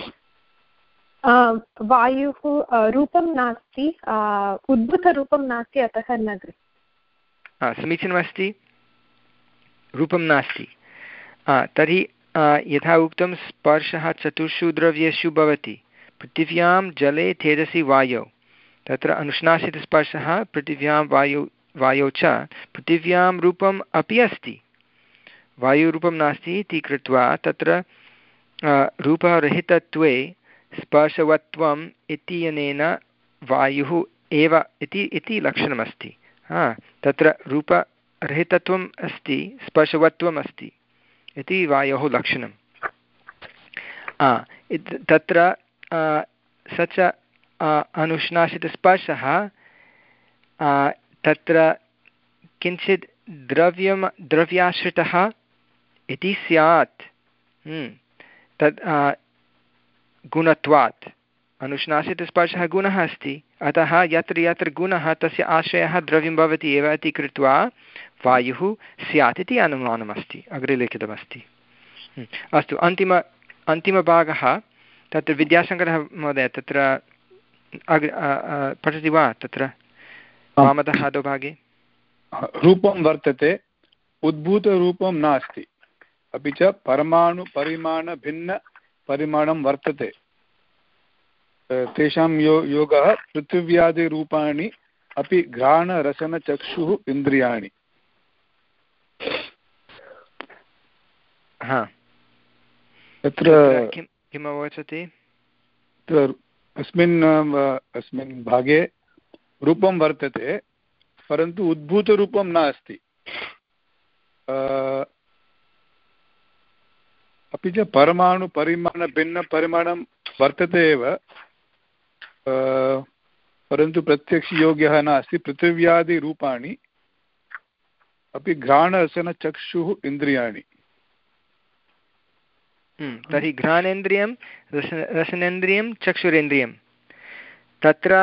वायुः रूपं नास्ति, उद्भूतरूपं नास्ति, अतः न गृह्यते। समीचीनमस्ति, रूपं नास्ति। तर्हि यथा उक्तं स्पर्शः चतुर्षु द्रव्येषु भवति, पृथिव्यां जले तेजसि वायौ। तत्र अनुष्णासितस्पर्शः पृथिव्यां वायौ वायौ च, पृथिव्यां रूपम् अपि अस्ति, वायुरूपं नास्ति इति कृत्वा तत्र रूपरहितत्वे स्पर्शवत्वम् इत्यनेन वायुः एव इति इति लक्षणमस्ति। हा, तत्र रूपरहितत्वम् अस्ति, स्पर्शवत्वम् अस्ति इति वायोः लक्षणं। तत्र स च अनुष्णासितस्पर्शः तत्र किञ्चित् द्रव्यं द्रव्याश्रितः इति स्यात्, तद् गुणत्वात्। अनुष्णासितस्पर्शः गुणः अस्ति, अतः यत्र यत्र गुणः तस्य आश्रयः द्रव्यं भवति एव इति कृत्वा वायुः स्यात् इति अनुमानमस्ति, अग्रे लिखितमस्ति। अस्तु, अन्तिम अन्तिमभागः तत्र विद्याशङ्करः महोदय तत्र अग्रे पठति वा? तत्र वामतः अधोभागे रूपं वर्तते, उद्भूतरूपं नास्ति, अपि च परमाणुपरिमाणभिन्नपरिमाणं वर्तते। तेषां यो योगः पृथिव्यादिरूपाणि अपि घ्राणरसनचक्षुः इन्द्रियाणि। हा, तत्र किं किम् अवगच्छति? अस्मिन् अस्मिन् भागे रूपं वर्तते, परन्तु उद्भूतरूपं नास्ति, अपि च परमाणुपरिमाणभिन्नपरिमाणं वर्तते एव, परन्तु प्रत्यक्षयोग्यः नास्ति। पृथिव्यादिरूपाणि अपि घ्राणरसनचक्षुः इन्द्रियाणि। तर्हि घ्राणेन्द्रियं, रस रसनेन्द्रियं, चक्षुरेन्द्रियं, तत्र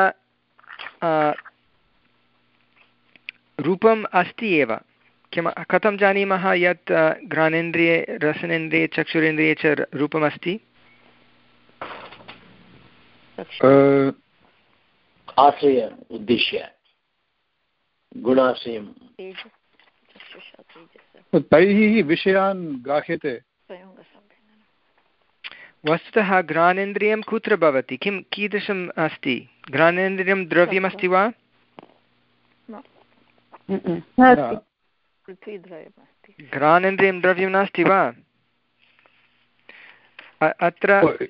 रूपम् अस्ति एव। किं कथं जानीमः यत् घ्राणेन्द्रिये, रसनेन्द्रिये, चक्षुरेन्द्रिये च रूपमस्ति? आश्रय उद्दिश्य गुणाश्रयं तैः विषयान् ग्राह्यते। वस्तुतः घ्राणेन्द्रियं कुत्र भवति? किं कीदृशम् अस्ति? घ्राणेन्द्रियं द्रव्यमस्ति वा? घ्राणेन्द्रियं द्रव्यं नास्ति वा? अत्र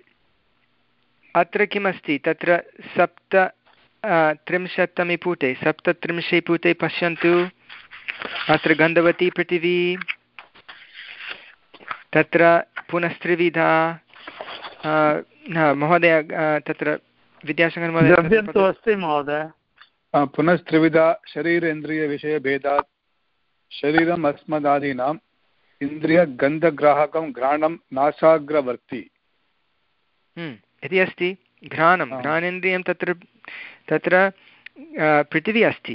अत्र किमस्ति? तत्र सप्त त्रिंशत्तमे पुटे सप्तत्रिंशे पुटे पश्यन्तु, अत्र गन्धवती पृथिवी, तत्र पुनस्त्रिविधा। महोदय तत्र विद्याशङ्कर महोदय अस्ति महोदय। पुनस्त्रिविधा शरीरेन्द्रियविषयभेदात् शरीरम् अस्मदादीनाम् इन्द्रियगन्धग्राहकं घ्राणं नासाग्रवर्ति इति अस्ति। घ्राणं घ्राणेन्द्रियं तत्र तत्र पृथिवी अस्ति,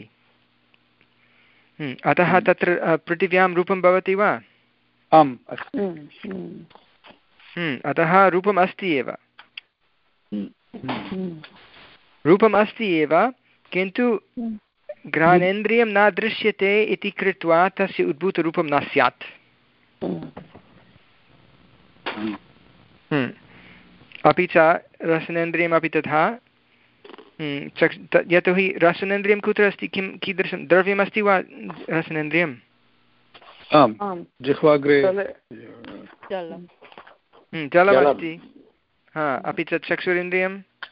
अतः तत्र पृथिव्यां रूपं भवति वा? आम् अस्ति। अतः रूपम् अस्ति एव, रूपम् अस्ति एव, किन्तु घ्राणेन्द्रियं न दृश्यते इति कृत्वा तस्य उद्भूतरूपं न स्यात्। अपि च रसनेन्द्रियमपि तथा। यतोहि रसनेन्द्रियं कुत्र अस्ति? किं कीदृशं द्रव्यमस्ति वा रसनेन्द्रियं? जिह्वाग्रे जलमस्ति। हा, अपि च चक्षुरेन्द्रियं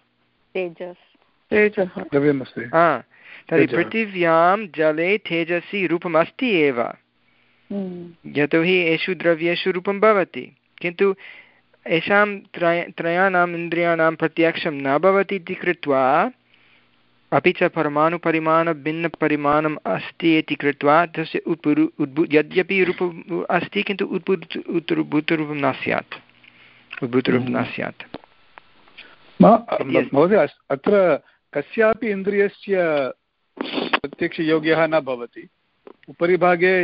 द्रव्यमस्ति। हा, तर्हि पृथिव्यां जले तेजसि रूपमस्ति एव, यतोहि एषु द्रव्येषु रूपं भवति, किन्तु येषां त्रय त्रयाणाम् इन्द्रियाणां प्रत्यक्षं न भवति इति कृत्वा, अपि च परमाणुपरिमाणभिन्नपरिमाणम् अस्ति इति कृत्वा तस्य उद्भू उद्भू यद्यपि रूपम् अस्ति, किन्तु उद्भूत उद्भूतरूपं न स्यात्, उद्भूतरूपं न स्यात्। महोदय अत्र कस्यापि इन्द्रियस्य प्रत्यक्षयोग्यः न भवति उपरि भागे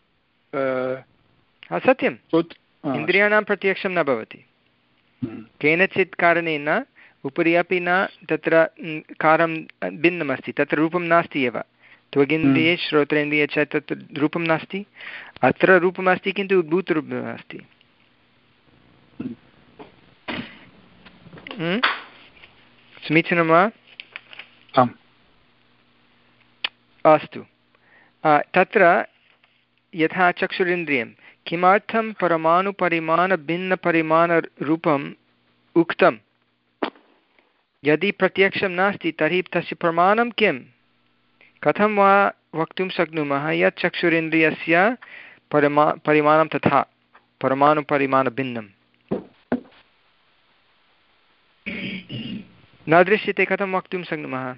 सत्यम् इन्द्रियाणां प्रत्यक्षं न भवति केनचित् कारणेन उपरि अपि न तत्र कारं भिन्नमस्ति तत्र रूपं नास्ति एव त्वगिन्द्रिये श्रोत्रेन्द्रिये च तत्र रूपं नास्ति अत्र रूपमस्ति किन्तु उद्भूतरूपम् अस्ति समीचीनं वा अस्तु तत्र यथा चक्षुरिन्द्रियं किमर्थं परमाणुपरिमाणभिन्नपरिमाणरूपम् उक्तं यदि प्रत्यक्षं नास्ति तर्हि तस्य प्रमाणं किं कथं वा वक्तुं शक्नुमः यत् चक्षुरिन्द्रियस्य परिमा परिमाणं तथा परमाणुपरिमाणभिन्नं न दृश्यते कथं वक्तुं शक्नुमः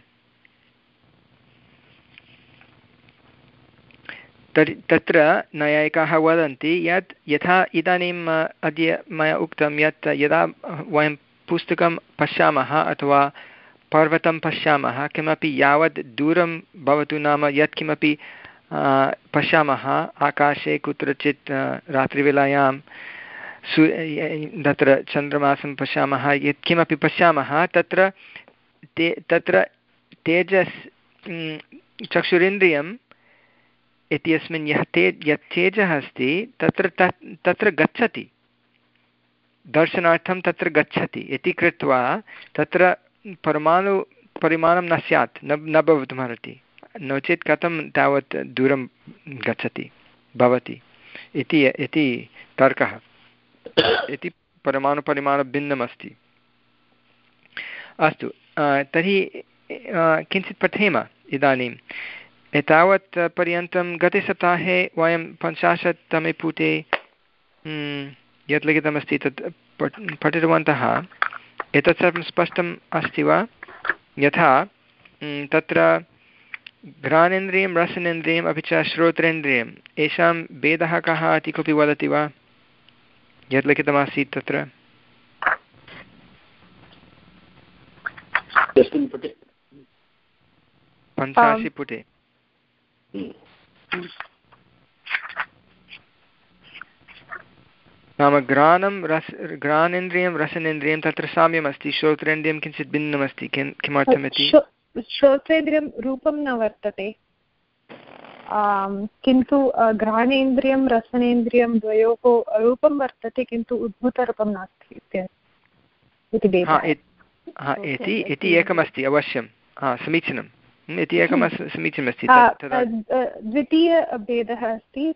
तर्हि तत्र नैयायिकाः वदन्ति यत् यथा इदानीम् अद्य मया उक्तं यत् यदा वयं पुस्तकं पश्यामः अथवा पर्वतं पश्यामः किमपि यावत् दूरं भवतु नाम यत्किमपि पश्यामः आकाशे कुत्रचित् रात्रिवेलायां सु तत्र चन्द्रमासं पश्यामः यत्किमपि पश्यामः तत्र ते तत्र तेजस् चक्षुरिन्द्रियम् इत्यस्मिन् यः ते यत् तेजः अस्ति तत्र तत्र गच्छति दर्शनार्थं तत्र गच्छति इति कृत्वा तत्र परमाणु परिमाणं न स्यात् न न भवितुमर्हति नो चेत् कथं तावत् दूरं गच्छति भवति इति इति तर्कः इति परमाणुपरिमाणभिन्नमस्ति अस्तु तर्हि किञ्चित् पठेम इदानीम् एतावत् पर्यन्तं गते सप्ताहे वयं पञ्चाशत्तमे पुटे यत् लिखितमस्ति तत् पठितवन्तः एतत् सर्वं स्पष्टम् अस्ति वा यथा तत्र घ्राणेन्द्रियं रसनेन्द्रियम् अपि च श्रोत्रेन्द्रियम् येषां भेदः कः इति कोऽपि वदति वा यत् लिखितमासीत् तत्र पञ्चाशि पुटे नाम घ्राणं रस घ्राणेन्द्रियं रसनेन्द्रियं तत्र साम्यमस्ति श्रोत्रेन्द्रियं किञ्चित् भिन्नमस्ति किं किमर्थमिति श्रोत्रेन्द्रियं रूपं न वर्तते किन्तु घ्राणेन्द्रियं रसनेन्द्रियं द्वयोः रूपं वर्तते किन्तु उद्भूतरूपं नास्ति इति एकमस्ति अवश्यं हा समीचीनम् इति एकं समीचीनमस्ति द्वितीयभेदः अस्ति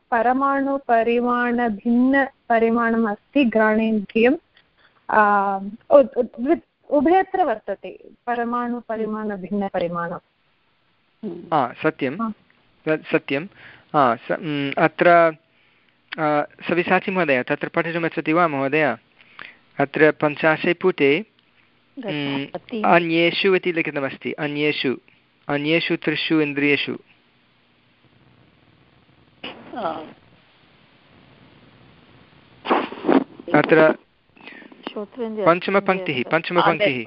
परमाणुपरिमाणभिन्नपरिमाणम् अस्ति घ्राणेन्द्रियं उभयत्र वर्तते परमाणुपरिमाणभिन्नपरिमाणं सत्यं सत्यं अत्र सविसाचि महोदय तत्र पठितुमिच्छति वा महोदय अत्र पञ्चाशे पुटे अन्येषु इति लिखितमस्ति अन्येषु अन्येषु त्रिषु इन्द्रियेषु अत्र पञ्चमपङ्क्तिः पञ्चमपङ्क्तिः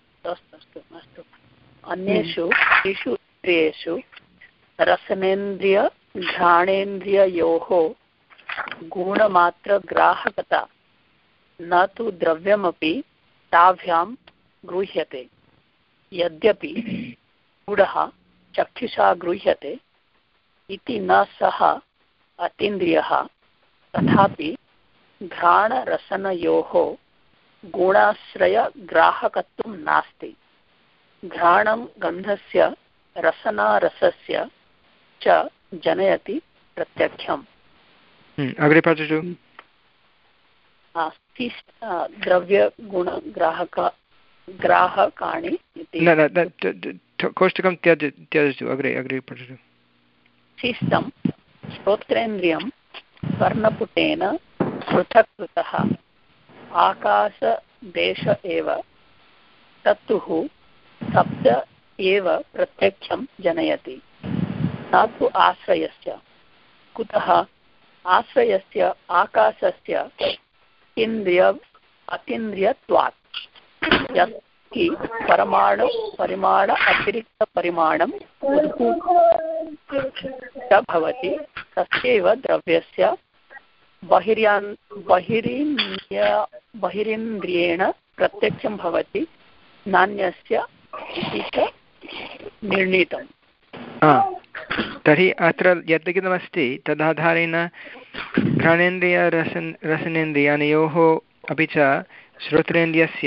अन्येषु त्रिषु इन्द्रियेषु रसनेन्द्रिय घ्राणेन्द्रिययोः गुणमात्रग्राहकता न तु द्रव्यमपि ताभ्यां गृह्यते यद्यपि गुडः चक्षुषा गृह्यते इति न सः अतीन्द्रियः तथापि घ्राणरसनयोः गुणाश्रयग्राहकत्वं नास्ति घ्राणं गन्धस्य रसनारसस्य च जनयति प्रत्यक्षम् अग्रे पठतु द्रव्यगुणग्राहक ग्राहकाणि कोष्टकं त्यज त्यजतु अग्रे अग्रे पठतु शिष्टं श्रोत्रेन्द्रियं वर्णपुटेन पृथक् कृतः आकाशदेश एव तत्तुः शब्द एव प्रत्यक्षं जनयति न तु आश्रयस्य कुतः आश्रयस्य आकाशस्य इन्द्रिय अतीन्द्रियत्वात् इति परमाणु परिमाण अतिरिक्तपरिमाणम् उद्भूतं भवति तस्यैव द्रव्यस्य बहिर्यान् बहिरिन्द्रिय बहिरिन्द्रियेण प्रत्यक्षं भवति नान्यस्य इति च निर्णीतम्। तर्हि अत्र यत् लिखितमस्ति तदाधारेण घ्राणेन्द्रियरसन रसनेन्द्रियानयोः अपि च श्रोत्रेन्द्रियस्य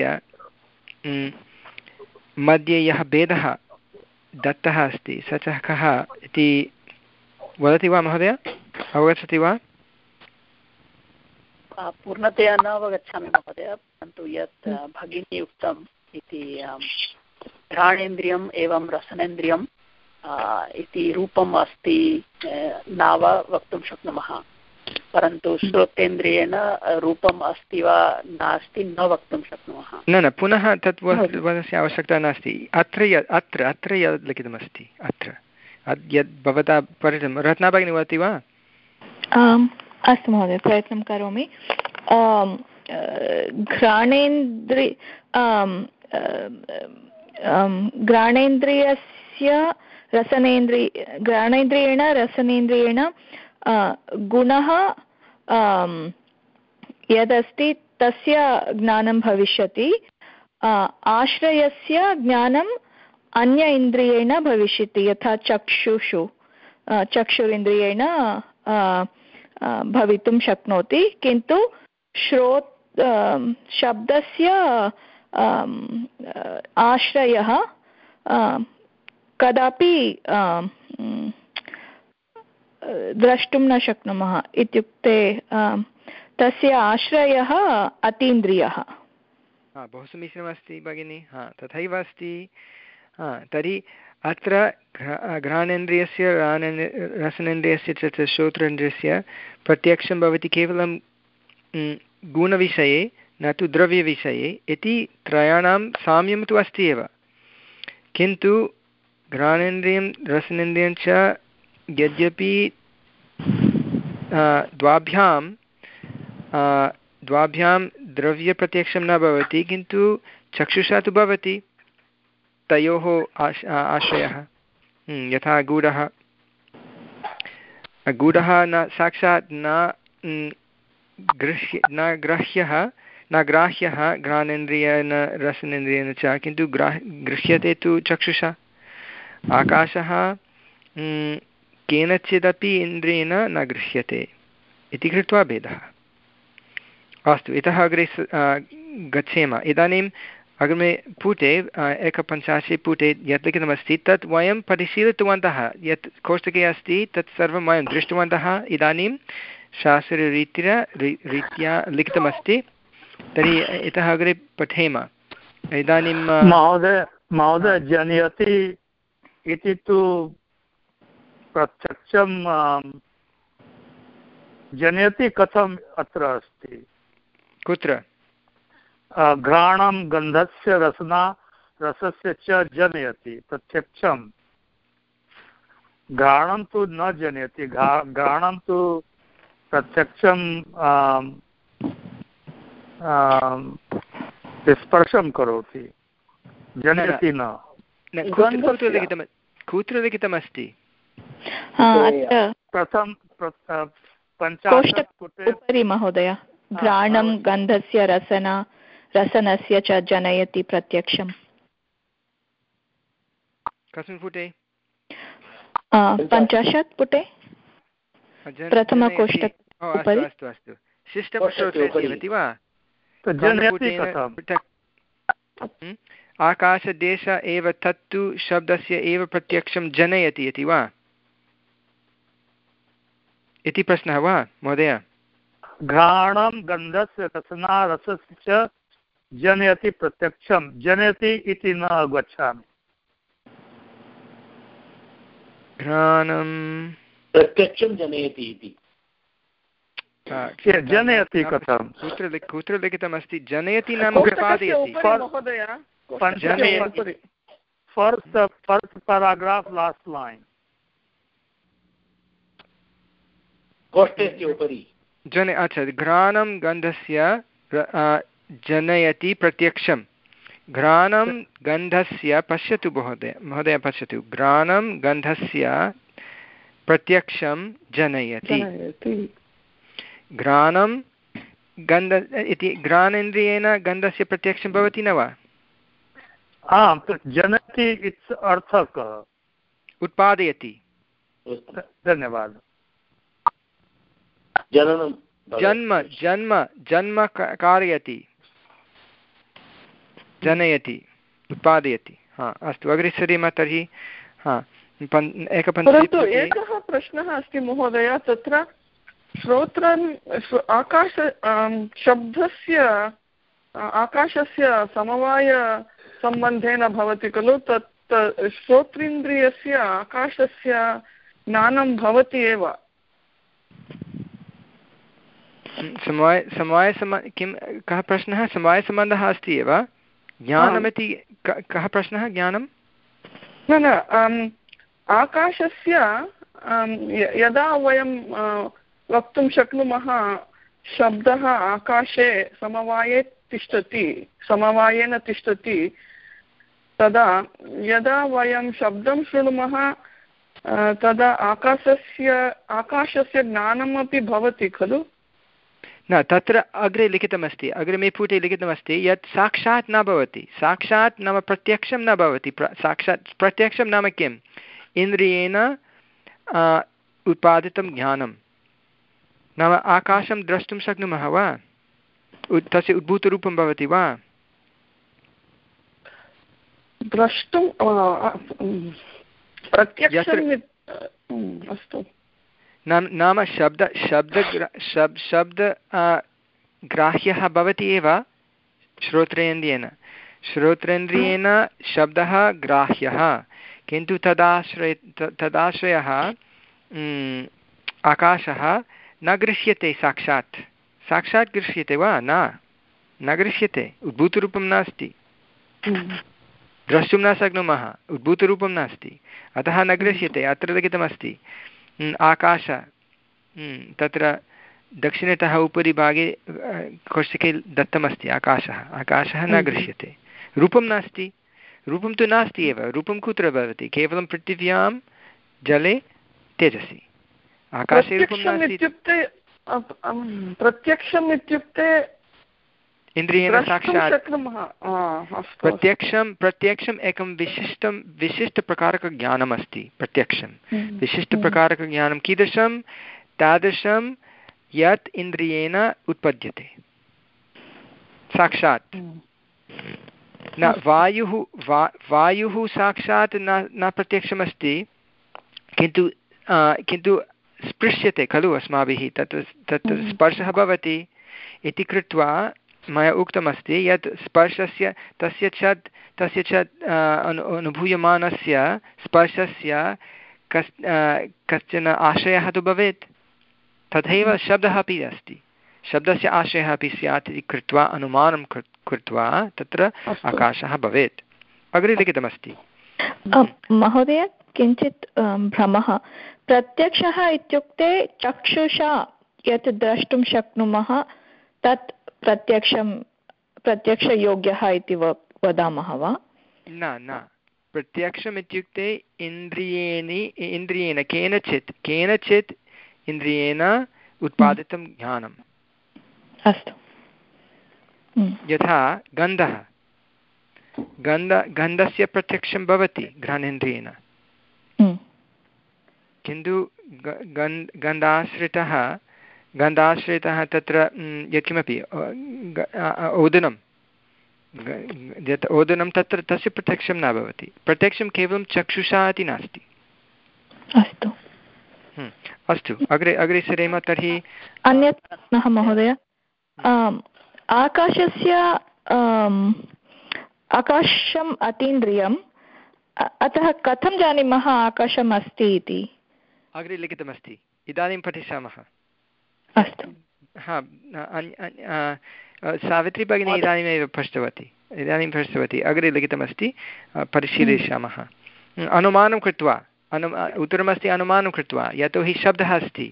मध्ये यः भेदः दत्तः अस्ति स च कः इति वदति वा महोदय, अवगच्छति वा? पूर्णतया न अवगच्छामि महोदय, परन्तु यत् भगिनी उक्तम् इति घ्राणेन्द्रियम् एवं रसनेन्द्रियम् इति रूपम् अस्ति न वा वक्तुं शक्नुमः, परन्तु श्रोतेन्द्रियेण रूपम् अस्ति वा नास्ति न वक्तुं शक्नुमः। न न पुनः तत् वदस्य आवश्यकता नास्ति। अत्र यत् अत्र अत्र यद् लिखितमस्ति अत्र यद् भवता परिचितं रत्ना भगिनी वदति वा? अस्तु महोदय, प्रयत्नं करोमि। घ्राणेन्द्रि घ्राणेन्द्रियस्य रसनेन्द्रि घ्राणेन्द्रियेण रसनेन्द्रियेण गुणः यदस्ति तस्य ज्ञानं भविष्यति, आश्रयस्य ज्ञानम् अन्य इन्द्रियेण भविष्यति, यथा चक्षुषु चक्षुरिन्द्रियेण भवितुं शक्नोति, किन्तु श्रोत् शब्दस्य आश्रयः कदापि द्रष्टुं न शक्नुमः, इत्युक्ते तस्य आश्रयः अतीन्द्रियः। बहु समीचीनमस्ति भगिनी, हा तथैव अस्ति। हा तर्हि अत्र घ्राणेन्द्रियस्य रसनेन्द्रियस्य च श्रोत्रेन्द्रियस्य प्रत्यक्षं भवति केवलं गुणविषये न तु द्रव्यविषये इति त्रयाणां साम्यं तु अस्ति एव, किन्तु घ्राणेन्द्रियं रसनेन्द्रियं च यद्यपि द्वाभ्यां द्वाभ्यां द्रव्यप्रत्यक्षं न भवति, किन्तु चक्षुषा तु भवति तयोः आश् आश्रयः, यथा गूढः गूढः न साक्षात् न गृह्य न ग्राह्यः न ग्राह्यः घ्राणेन्द्रियेण रसनेन्द्रियेण च, किन्तु ग्राह् गृह्यते तु चक्षुषा। आकाशः केनचिदपि इन्द्रियेण न गृह्यते इति कृत्वा भेदः। अस्तु, इतः अग्रे गच्छेम। इदानीम् अग्रिमे पुटे एकपञ्चाशत् पुटे यत् लिखितमस्ति तत् वयं परिशीलितवन्तः, यत् कोष्टके अस्ति तत् सर्वं वयं दृष्टवन्तः। इदानीं शास्त्ररीत्या रीत्या लिखितमस्ति, तर्हि इतः अग्रे पठेम। इदानीं महोदय महोदय जनयति इति तु प्रत्यक्षं जनयति कथम् अत्र अस्ति? कुत्र? घ्राणं गन्धस्य रसना रसस्य च जनयति प्रत्यक्षं, घ्राणं तु न जनयति, घ्राणं तु प्रत्यक्षं स्पर्शं करोति, जनयति न। कुत्र लिखितमस्ति? प्रथम उपरि महोदय, घ्राणं गन्धस्य रसना रसनस्य च जनयति प्रत्यक्षम्। कस्मिन् पुटे? पञ्चाशत् पुटे प्रथमकोष्टक उपरि। अस्तु अस्तु, शिष्टमस्ति वा? आकाशदेश एव तत्तु शब्दस्य एव प्रत्यक्षं जनयति इति वा इति प्रश्नः वा महोदय? घ्राणं गन्धस्य रसना रसस्य च जनयति प्रत्यक्षं, जनयति इति न अवगच्छामि। घ्राणं प्रत्यक्षं जनयति इति जनयति कथं? कुत्र कुत्र लिखितमस्ति? जनयति नाम उत्पादयति। First, first paragraph, last line. कोष्ठस्य उपरि जन अच्छा घ्राणं गन्धस्य जनयति प्रत्यक्षं, घ्राणं गन्धस्य पश्यतु महोदय महोदय पश्यतु घ्राणं गन्धस्य प्रत्यक्षं जनयति घ्राणं गन्ध इति घ्राणेन्द्रियेण गन्धस्य प्रत्यक्षं भवति न वा? आम्, जनयति इति अर्थः कः? उत्पादयति। धन्यवादः। जननं जन्म जन्म जन्म कारयति जनयति उत्पादयति। हा अस्तु अग्रे सरेम तर्हि। हा परन्तु एकः प्रश्नः अस्ति महोदय, तत्र श्रोत्रं आकाश शब्दस्य आकाशस्य समवायसम्बन्धेन भवति खलु, तत् श्रोत्रेन्द्रियस्य आकाशस्य ज्ञानं भवति एव। समवाय समवायसम्ब किं कः प्रश्नः? समवायसम्बन्धः अस्ति एव, ज्ञानमिति कः प्रश्नः? ज्ञानं न न आकाशस्य यदा वयं वक्तुं शक्नुमः शब्दः आकाशे समवाये तिष्ठति समवायेन तिष्ठति, तदा यदा वयं शब्दं शृणुमः तदा आकाशस्य आकाशस्य ज्ञानमपि भवति खलु? न, तत्र अग्रे लिखितमस्ति, अग्रिमे पुटे लिखितमस्ति यत् साक्षात् न भवति। साक्षात् नाम प्रत्यक्षं न भवति। प्र साक्षात् प्रत्यक्षं नाम किम्? इन्द्रियेण उत्पादितं ज्ञानं। नाम आकाशं द्रष्टुं शक्नुमः वा? तस्य उद्भूतरूपं भवति वा? द्रष्टुं अस्तु। नाम नाम शब्द शब्द शब्द शब्द ग्राह्यः भवति एव श्रोत्रेन्द्रियेण। श्रोत्रेन्द्रियेण शब्दः ग्राह्यः, किन्तु तदाश्रय तदाश्रयः आकाशः न गृह्यते। साक्षात् साक्षात् गृह्यते वा? न न गृह्यते। उद्भूतरूपं नास्ति, द्रष्टुं न शक्नुमः, उद्भूतरूपं नास्ति, अतः न गृह्यते। अत्र लिखितमस्ति आकाश, तत्र दक्षिणतः उपरि भागे कौशिके दत्तमस्ति आकाशः। आकाशः न गृह्यते, रूपं नास्ति। रूपं तु नास्ति एव। रूपं कुत्र भवति? केवलं पृथिव्यां, जले, तेजसि। आकाशे रूपं नास्ति। इत्युक्ते प्रत्यक्षम् इत्युक्ते इन्द्रियेण साक्षात् प्रत्यक्षं प्रत्यक्षम् एकं विशिष्टं विशिष्टप्रकारकज्ञानमस्ति। प्रत्यक्षं विशिष्टप्रकारकज्ञानं कीदृशं? तादृशं यत् इन्द्रियेण उत्पद्यते साक्षात्। न वायुः वा वायुः साक्षात् न न प्रत्यक्षमस्ति, किन्तु किन्तु स्पृश्यते खलु अस्माभिः। तत् तत् स्पर्शः भवति इति कृत्वा मया उक्तमस्ति यत् स्पर्शस्य तस्य च तस्य च अनु अनुभूयमानस्य स्पर्शस्य कस् कश्चन आशयः तु भवेत्। तथैव शब्दः अपि अस्ति, शब्दस्य आशयः अपि स्यात् इति कृत्वा अनुमानं कृत्वा तत्र आकाशः भवेत्। अग्रे लिखितमस्ति। महोदय किञ्चित् भ्रमः। प्रत्यक्षः इत्युक्ते चक्षुषा यत् द्रष्टुं शक्नुमः तत् प्रत्यक्षं प्रत्यक्षयोग्यः इति वदामः वा? न न, प्रत्यक्षम् इत्युक्ते इन्द्रियेणि इन्द्रियेण केनचित् केनचित् इन्द्रियेण उत्पादितं ज्ञानम्। अस्तु। यथा गन्धः, गन्ध गन्धस्य प्रत्यक्षं भवति घ्राणेन्द्रियेण, किन्तु गन्ध गन्धाश्रितः गन्धाश्रितः तत्र यत्किमपि ओदनं यत् ओदनं तत्र तस्य प्रत्यक्षं न भवति। प्रत्यक्षं केवलं चक्षुषा इति नास्ति। अस्तु अस्तु अग्रे अग्रे सरेम तर्हि। अन्यत् प्रश्नः महोदय, आकाशस्य आकाशम् अतीन्द्रियम्, अतः कथं जानीमः आकाशम् अस्ति इति? अग्रे लिखितमस्ति, इदानीं पठिष्यामः। अस्तु। हा, सावित्री भगिनी इदानीमेव पृष्टवती इदानीं पृष्टवती अग्रे लिखितमस्ति, परिशीलयिष्यामः। अनुमानं कृत्वा अनु उत्तरमस्ति अनुमानं कृत्वा, यतोहि शब्दः अस्ति,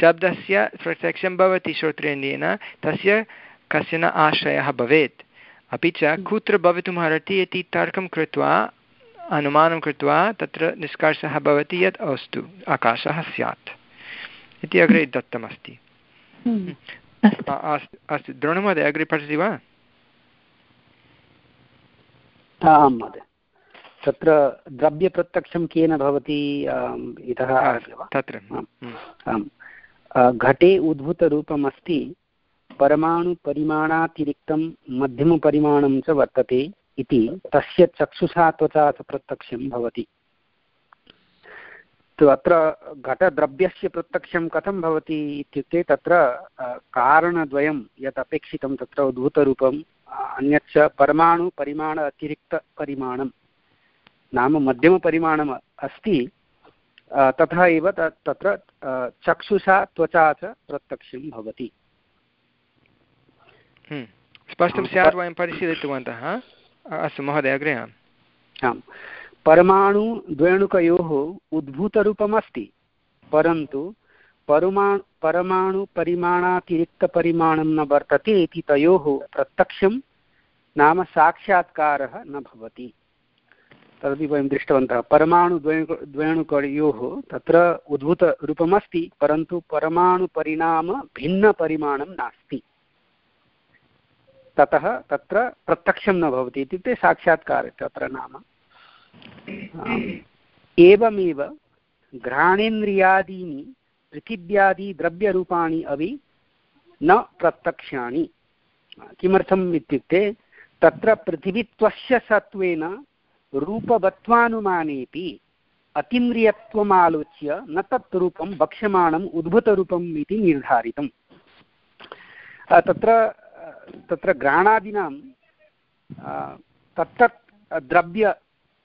शब्दस्य प्रत्यक्षं भवति श्रोत्रेन्द्रियेण, तस्य कश्चन आश्रयः भवेत्, अपि च कुत्र भवितुमर्हति इति तर्कं कृत्वा अनुमानं कृत्वा तत्र निष्कर्षः भवति यत् अस्तु आकाशः स्यात् इति अग्रे दत्तमस्ति। अस्तु द्रोणमहोदय अग्रे पठति वा? आं महोदय, तत्र द्रव्यप्रत्यक्षं केन भवति इतः तत्र घटे उद्भूतरूपमस्ति, परमाणुपरिमाणातिरिक्तं मध्यमपरिमाणं च वर्तते इति तस्य चक्षुषा त्वचा च प्रत्यक्षं भवति। तु अत्र घटद्रव्यस्य प्रत्यक्षं कथं भवति इत्युक्ते तत्र कारणद्वयं यत् अपेक्षितं तत्र उद्भूतरूपम् अन्यच्च परमाणुपरिमाण अतिरिक्तपरिमाणं नाम मध्यमपरिमाणम् अस्ति, तथा एव तत्र चक्षुषा त्वचा च प्रत्यक्षं भवति। स्पष्टं स्यात्, वयं परिशीलितवन्तः। अस्तु महोदय अग्रे। आम्, परमाणुद्वयणुकयोः उद्भूतरूपमस्ति, परन्तु परमाणु परमाणुपरिमाणातिरिक्तपरिमाणं न वर्तते इति तयोः प्रत्यक्षं नाम साक्षात्कारः न भवति। तदपि वयं दृष्टवन्तः। परमाणुद्वय द्वयणुकयोः तत्र उद्भूतरूपमस्ति, परन्तु परमाणुपरिणाम भिन्नपरिमाणं नास्ति, ततः तत्र प्रत्यक्षं न भवति इत्युक्ते साक्षात्कारः तत्र नाम। एवमेव घ्राणेन्द्रियादीनि पृथिव्यादि द्रव्यरूपाणि अपि न प्रत्यक्षानि। किमर्थम् इत्युक्ते तत्र पृथिवीत्वस्य सत्त्वेन रूपवत्वानुमानेपि अतीन्द्रियत्वम् आलोच्य न तत् रूपं वक्ष्यमाणम् उद्भूतरूपम् इति निर्धारितम्। तत्र तत्र घ्राणादीनां तत्तत् द्रव्य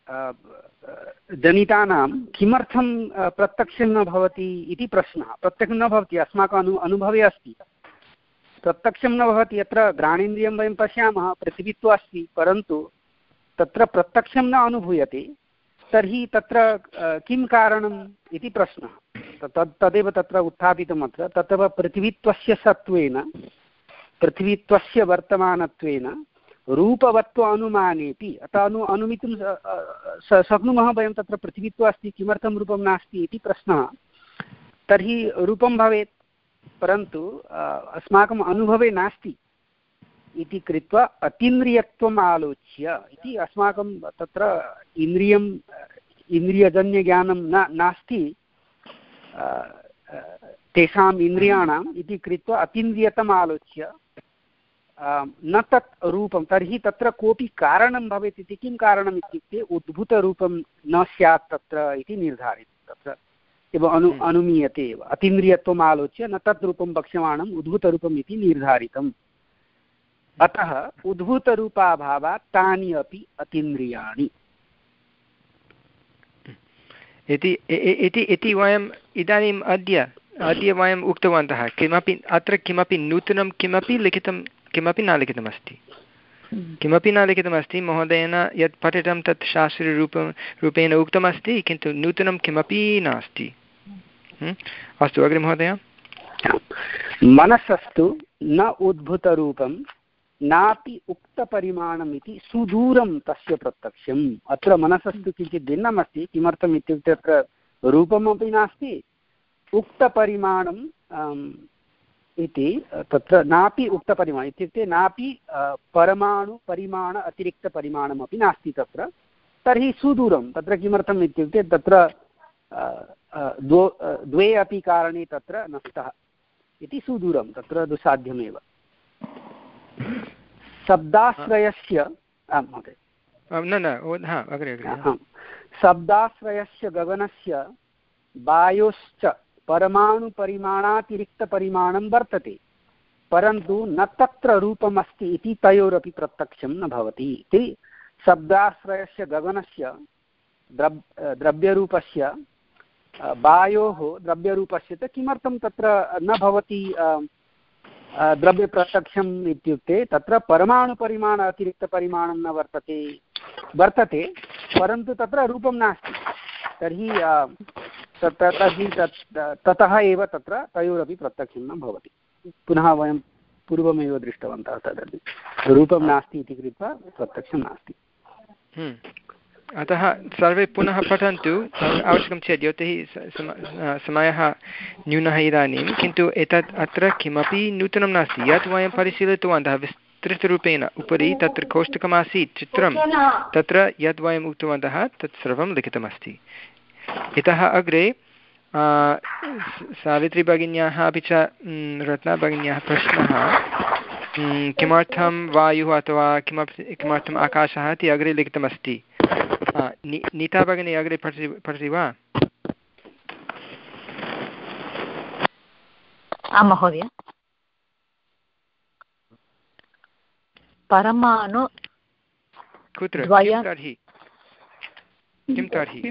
जनितानां किमर्थं प्रत्यक्षं न भवति इति प्रश्नः। प्रत्यक्षं न भवति, अस्माकम् अनु अनुभवे अस्ति प्रत्यक्षं न भवति। यत्र घ्राणेन्द्रियं वयं पश्यामः पृथिवीत्वम् अस्ति, परन्तु तत्र प्रत्यक्षं न अनुभूयते, तर्हि तत्र किं कारणम् इति प्रश्नः। तद् तदेव तत्र उत्थापितम् अत्र। तत्र पृथिवीत्वस्य सत्त्वेन पृथिवीत्वस्य वर्तमानत्वेन रूपवत्व अनुमानेपि अतः अनु अनुमितुं शक्नुमः वयं तत्र पृथिवीत्वम् अस्ति, किमर्थं रूपं नास्ति इति प्रश्नः। तर्हि रूपं भवेत्, परन्तु अस्माकम् अनुभवे नास्ति इति कृत्वा अतीन्द्रियत्वम् आलोच्य इति अस्माकं तत्र इन्द्रियम् इन्द्रियजन्यज्ञानं न नास्ति तेषाम् इन्द्रियाणाम् इति कृत्वा अतीन्द्रियतम् आलोच्य न तत् रूपं। तर्हि तत्र कोऽपि कारणं भवेत् इति किं कारणम् इत्युक्ते उद्भूतरूपं न स्यात् तत्र इति निर्धारितं। तत्र एव अनु अनुमीयते एव अतीन्द्रियत्वम् आलोच्य न तत् रूपं वक्ष्यमाणम् उद्भूतरूपम् इति निर्धारितम्। अतः उद्भूतरूपाभावात् तानि अपि अतीन्द्रियाणि इति वयम् इदानीम् अद्य अद्य वयम् उक्तवन्तः। किमपि अत्र किमपि नूतनं किमपि लिखितं किमपि न लिखितमस्ति, किमपि न लिखितमस्ति। महोदयेन यत् पठितं तत् शास्त्रीयरूपं रूपेण उक्तमस्ति, किन्तु नूतनं किमपि नास्ति। अस्तु अग्रे महोदय। मनसस्तु न उद्भूतरूपं नापि उक्तपरिमाणम् इति सुदूरं तस्य प्रत्यक्षम्। अत्र मनसस्तु किञ्चित् भिन्नमस्ति। किमर्थम् इत्युक्ते अत्र रूपमपि नास्ति, उक्तपरिमाणम् इति तत्र नापि उक्तपरिमाणम् इत्युक्ते नापि परमाणुपरिमाण अतिरिक्तपरिमाणमपि नास्ति तत्र। तर्हि सुदूरं तत्र किमर्थम् इत्युक्ते तत्र द्वौ द्वे अपि कारणे तत्र नष्टः इति सुदूरं तत्र दुस्साध्यमेव। शब्दाश्रयस्य महोदय न न अग्रे अग्रे शब्दाश्रयस्य गगनस्य वायोश्च परमाणुपरिमाणातिरिक्तपरिमाणं वर्तते, परन्तु न तत्र रूपमस्ति इति तयोरपि प्रत्यक्षं न भवति इति। शब्दाश्रयस्य गगनस्य द्रव् द्रव्यरूपस्य वायोः द्रव्यरूपस्य च किमर्थं तत्र न भवति द्रव्यप्रत्यक्षम् इत्युक्ते तत्र परमाणुपरिमाण अतिरिक्तपरिमाणं न वर्तते वर्तते परन्तु तत्र रूपं नास्ति। तर्हि तर्हि ततः एव तत्र तयोरपि प्रत्यक्षं न भवति। पुनः वयं पूर्वमेव दृष्टवन्तः तदपि रूपं नास्ति इति कृत्वा प्रत्यक्षं नास्ति। अतः सर्वे पुनः पठन्तु आवश्यकं चेत् यतोहि समयः न्यूनः इदानीं, किन्तु एतत् अत्र किमपि नूतनं नास्ति। यत् वयं परिशीलितवन्तः विस्तृतरूपेण उपरि तत्र कोष्टकमासीत् चित्रं, तत्र यद् वयम् उक्तवन्तः तत् सर्वं लिखितमस्ति। इतः अग्रे सावित्रीभगिन्याः अपि च रत्नाभगिन्याः प्रश्नः किमर्थं वायुः अथवा किमपि किमर्थम् आकाशः इति अग्रे लिखितमस्ति। नि नीता भगिनी अग्रे पठति पठति वा? आं महोदय। परमाणु कुत्र किं तर्हि किं तर्हि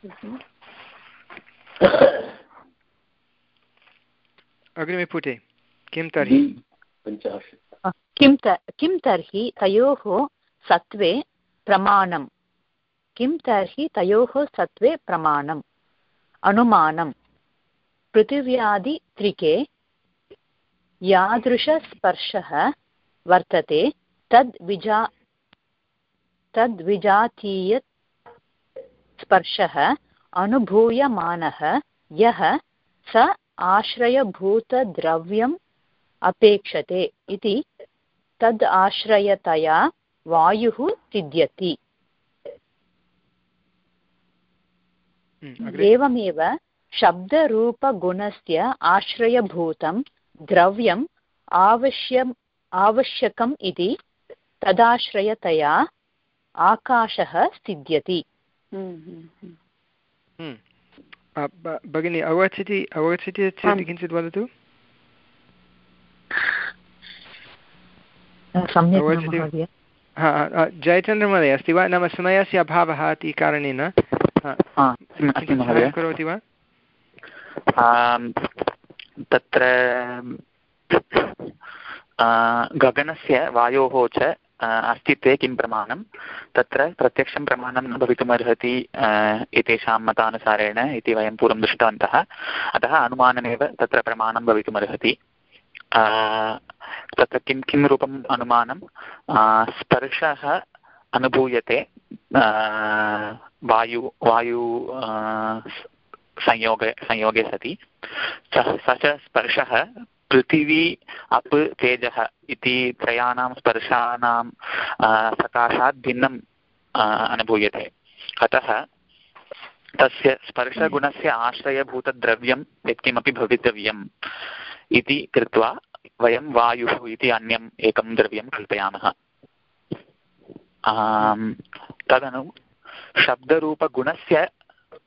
अग्रिमे पुटे किं तर्हि किं किं तर्हि तयोः सत्त्वे प्रमाणं किं तर्हि तयोः सत्त्वे प्रमाणम् अनुमानं पृथिव्यादित्रिके यादृशस्पर्शः वर्तते तद् विजा तद्विजातीय स्पर्शः अनुभूयमानः यः स आश्रयभूतद्रव्यम् अपेक्षते इति तद् आश्रयतया वायुः सिद्ध्यति। एवमेव शब्दरूपगुणस्य आश्रयभूतं द्रव्यम् आवश्यम् आवश्यकम् इति तदाश्रयतया आकाशः सिद्ध्यति। भगिनी अवगच्छति अवगच्छति चेत् किञ्चित् वदतु। जयचन्द्रमहोदय अस्ति वा? नाम समयस्य अभावः इति कारणेन करोति वा? तत्र गगनस्य वायोः च अस्तित्वे किं प्रमाणं तत्र प्रत्यक्षं प्रमाणं न भवितुमर्हति एतेषां मतानुसारेण इति वयं पूर्वं दृष्टवन्तः। अतः अनुमानमेव तत्र प्रमाणं भवितुमर्हति। तत्र किं किं रूपम् अनुमानं? स्पर्शः अनुभूयते वायु वायु संयोगे संयोगे सति स च स्पर्शः पृथिवी अप् तेजः इति त्रयाणां स्पर्शानां सकाशात् भिन्नम् अनुभूयते। अतः तस्य स्पर्शगुणस्य आश्रयभूतद्रव्यं यत्किमपि भवितव्यम् इति कृत्वा वयं वायुः इति अन्यम् एकं द्रव्यं कल्पयामः। तदनु शब्दरूपगुणस्य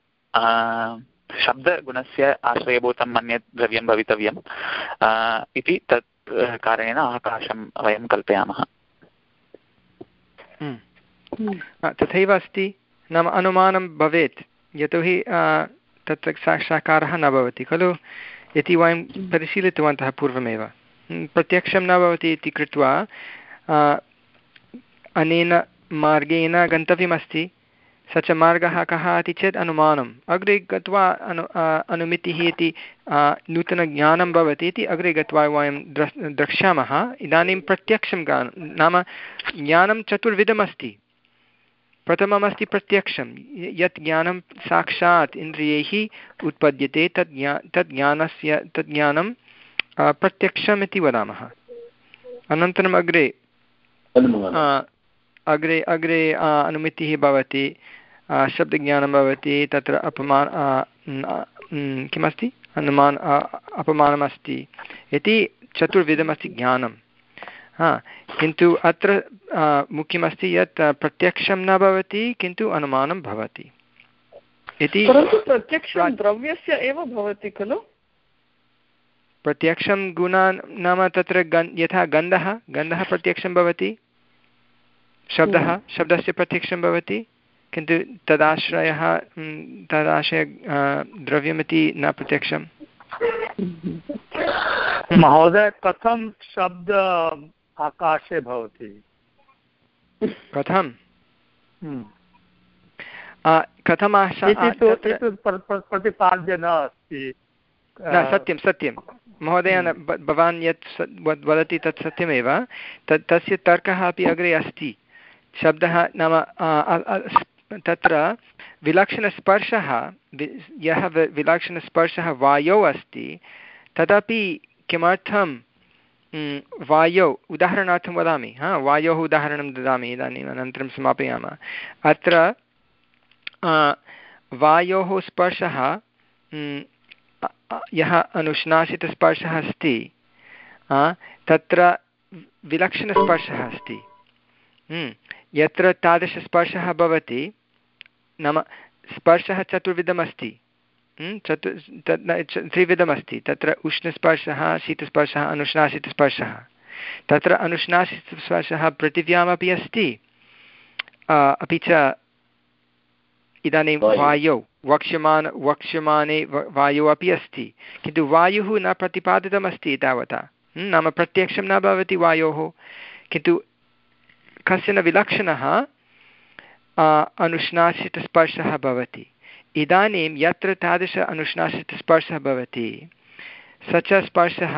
शब्दगुणस्य आश्रयभूतम् अन्यत् द्रव्यं भवितव्यम् इति तत् कारणेन आकाशं वयं कल्पयामः। तथैव अस्ति, नाम अनुमानं भवेत्, यतोहि तत्र साक्षात्कारः न भवति खलु इति वयं परिशीलितवन्तः पूर्वमेव। प्रत्यक्षं न भवति इति कृत्वा अनेन मार्गेण गन्तव्यमस्ति। स च मार्गः कः इति चेत् अनुमानम्। अग्रे गत्वा अनु अनुमितिः इति नूतनज्ञानं भवति इति अग्रे गत्वा वयं द्रस् द्रक्ष्यामः। इदानीं प्रत्यक्षं नाम ज्ञानं चतुर्विधमस्ति। प्रथममस्ति प्रत्यक्षं, यत् ज्ञानं साक्षात् इन्द्रियैः उत्पद्यते तद् ज्ञा तद् ज्ञानस्य तद् ज्ञानं प्रत्यक्षम् इति वदामः। अनन्तरम् अग्रे अग्रे अग्रे अनुमितिः भवति, शब्दज्ञानं भवति, तत्र अपमान किमस्ति अनुमान अपमानमस्ति इति चतुर्विधमस्ति ज्ञानं। हा, किन्तु अत्र मुख्यमस्ति यत् प्रत्यक्षं न भवति किन्तु अनुमानं भवति इति। परन्तु प्रत्यक्षं द्रव्यस्य एव भवति खलु? प्रत्यक्षं गुणान् नाम तत्र गन् यथा गन्धः गन्धः प्रत्यक्षं भवति, शब्दः शब्दस्य प्रत्यक्षं भवति, किन्तु तदाश्रयः तदाश्रय द्रव्यमिति न प्रत्यक्षं। महोदय, कथं शब्द आकाशे भवति? कथं कथम् प्रतिपाद्य न अस्ति। न सत्यं सत्यं महोदय न भवान् यत् वदति तत् सत्यमेव तत् तस्य तर्कः अपि अग्रे अस्ति शब्दः नाम तत्र विलक्षणस्पर्शः यः विलक्षणस्पर्शः वायौ अस्ति तदपि किमर्थं वायौ उदाहरणार्थं वदामि हा वायोः उदाहरणं ददामि इदानीम् अनन्तरं समापयामः अत्र वायोः स्पर्शः यः अनुष्णासितस्पर्शः अस्ति तत्र विलक्षणस्पर्शः अस्ति यत्र तादृशस्पर्शः भवति नाम स्पर्शः चतुर्विधमस्ति चतु त्रिविधमस्ति तत्र उष्णस्पर्शः शीतस्पर्शः अनुष्णासितस्पर्शः तत्र अनुष्णासितस्पर्शः पृथिव्यामपि अस्ति अपि च इदानीं वायौ वक्ष्यमान वक्ष्यमाने वायुः अपि अस्ति किन्तु वायुः न प्रतिपादितमस्ति तावता नाम प्रत्यक्षं न भवति वायोः किन्तु कश्चन विलक्षणः अनुष्णासितस्पर्शः भवति इदानीं यत्र तादृश अनुष्णासितस्पर्शः भवति स च स्पर्शः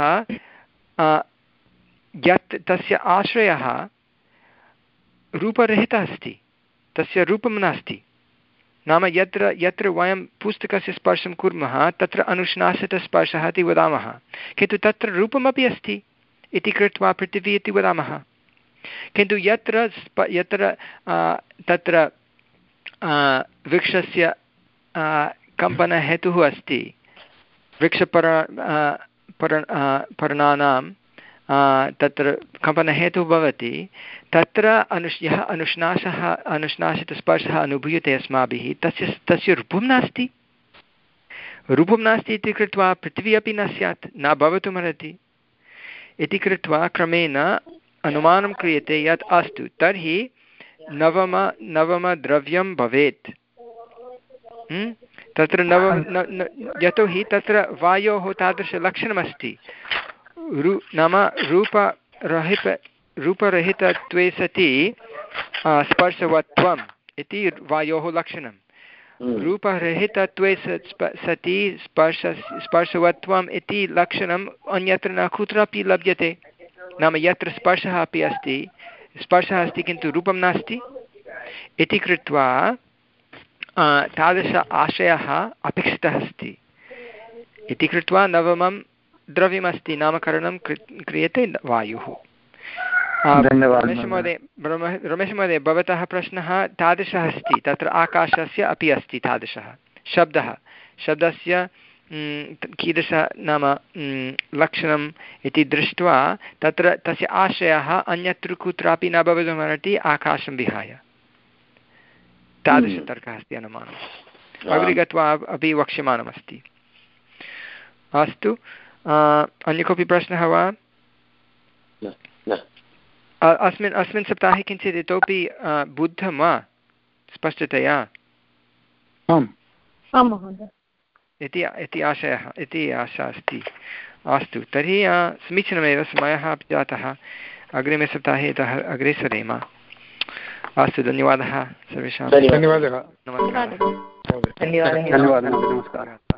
यत् तस्य आश्रयः रूपरहितः अस्ति तस्य रूपं नास्ति नाम यत्र यत्र वयं पुस्तकस्य स्पर्शं कुर्मः तत्र अनुष्णासितस्पर्शः इति वदामः किन्तु तत्र रूपमपि अस्ति इति कृत्वा पृथिवी इति वदामः किन्तु यत्र यत्र तत्र वृक्षस्य कम्पनहेतुः अस्ति वृक्षपर पर पर्णानां तत्र कम्पनहेतुः भवति तत्र अनुष् यः अनुष्णासः अनुष्णासितस्पर्शः अनुभूयते अस्माभिः तस्य तस्य रूपं नास्ति रूपं नास्ति इति कृत्वा पृथिवी अपि न स्यात् न भवितुमर्हति इति कृत्वा क्रमेण अनुमानं क्रियते यत् अस्तु तर्हि नवम नवमद्रव्यं भवेत् तत्र नवम यतोहि तत्र वायोः तादृशलक्षणमस्ति रु नाम रूपरहित रूपरहितत्वे सति स्पर्शवत्वम् इति वायोः लक्षणं रूपरहितत्वे सति स्पर्श स्पर्शवत्वम् इति लक्षणम् अन्यत्र न कुत्रापि लभ्यते नाम यत्र स्पर्शः अपि अस्ति स्पर्शः अस्ति किन्तु रूपं नास्ति इति कृत्वा तादृश आशयः अपेक्षितः अस्ति इति कृत्वा नवमं द्रव्यमस्ति नामकरणं क्रियते वायुः रमेशमहोदय रमेशमहोदय भवतः प्रश्नः तादृशः अस्ति तत्र आकाशस्य अपि अस्ति तादृशः शब्दः शब्दस्य कीदृश नाम लक्षणम् इति दृष्ट्वा तत्र तस्य आशयः अन्यत्र कुत्रापि न भवितुमर्हति आकाशं विहाय तादृशतर्कः अस्ति अनुमानम् अग्रे गत्वा अपि वक्ष्यमाणमस्ति अस्तु अन्य कोऽपि प्रश्नः वा अस्मिन् अस्मिन् सप्ताहे किञ्चित् इतोपि बुद्धं वा स्पष्टतया आम् आं महोदय इति इति आशयः इति आशा अस्ति अस्तु तर्हि समीचीनमेव समयः अपि जातः अग्रिमे सप्ताहे इतः अग्रे सरेम अस्तु धन्यवादः सर्वेषां धन्यवादः नमस्कारः धन्यवादः नमस्कारः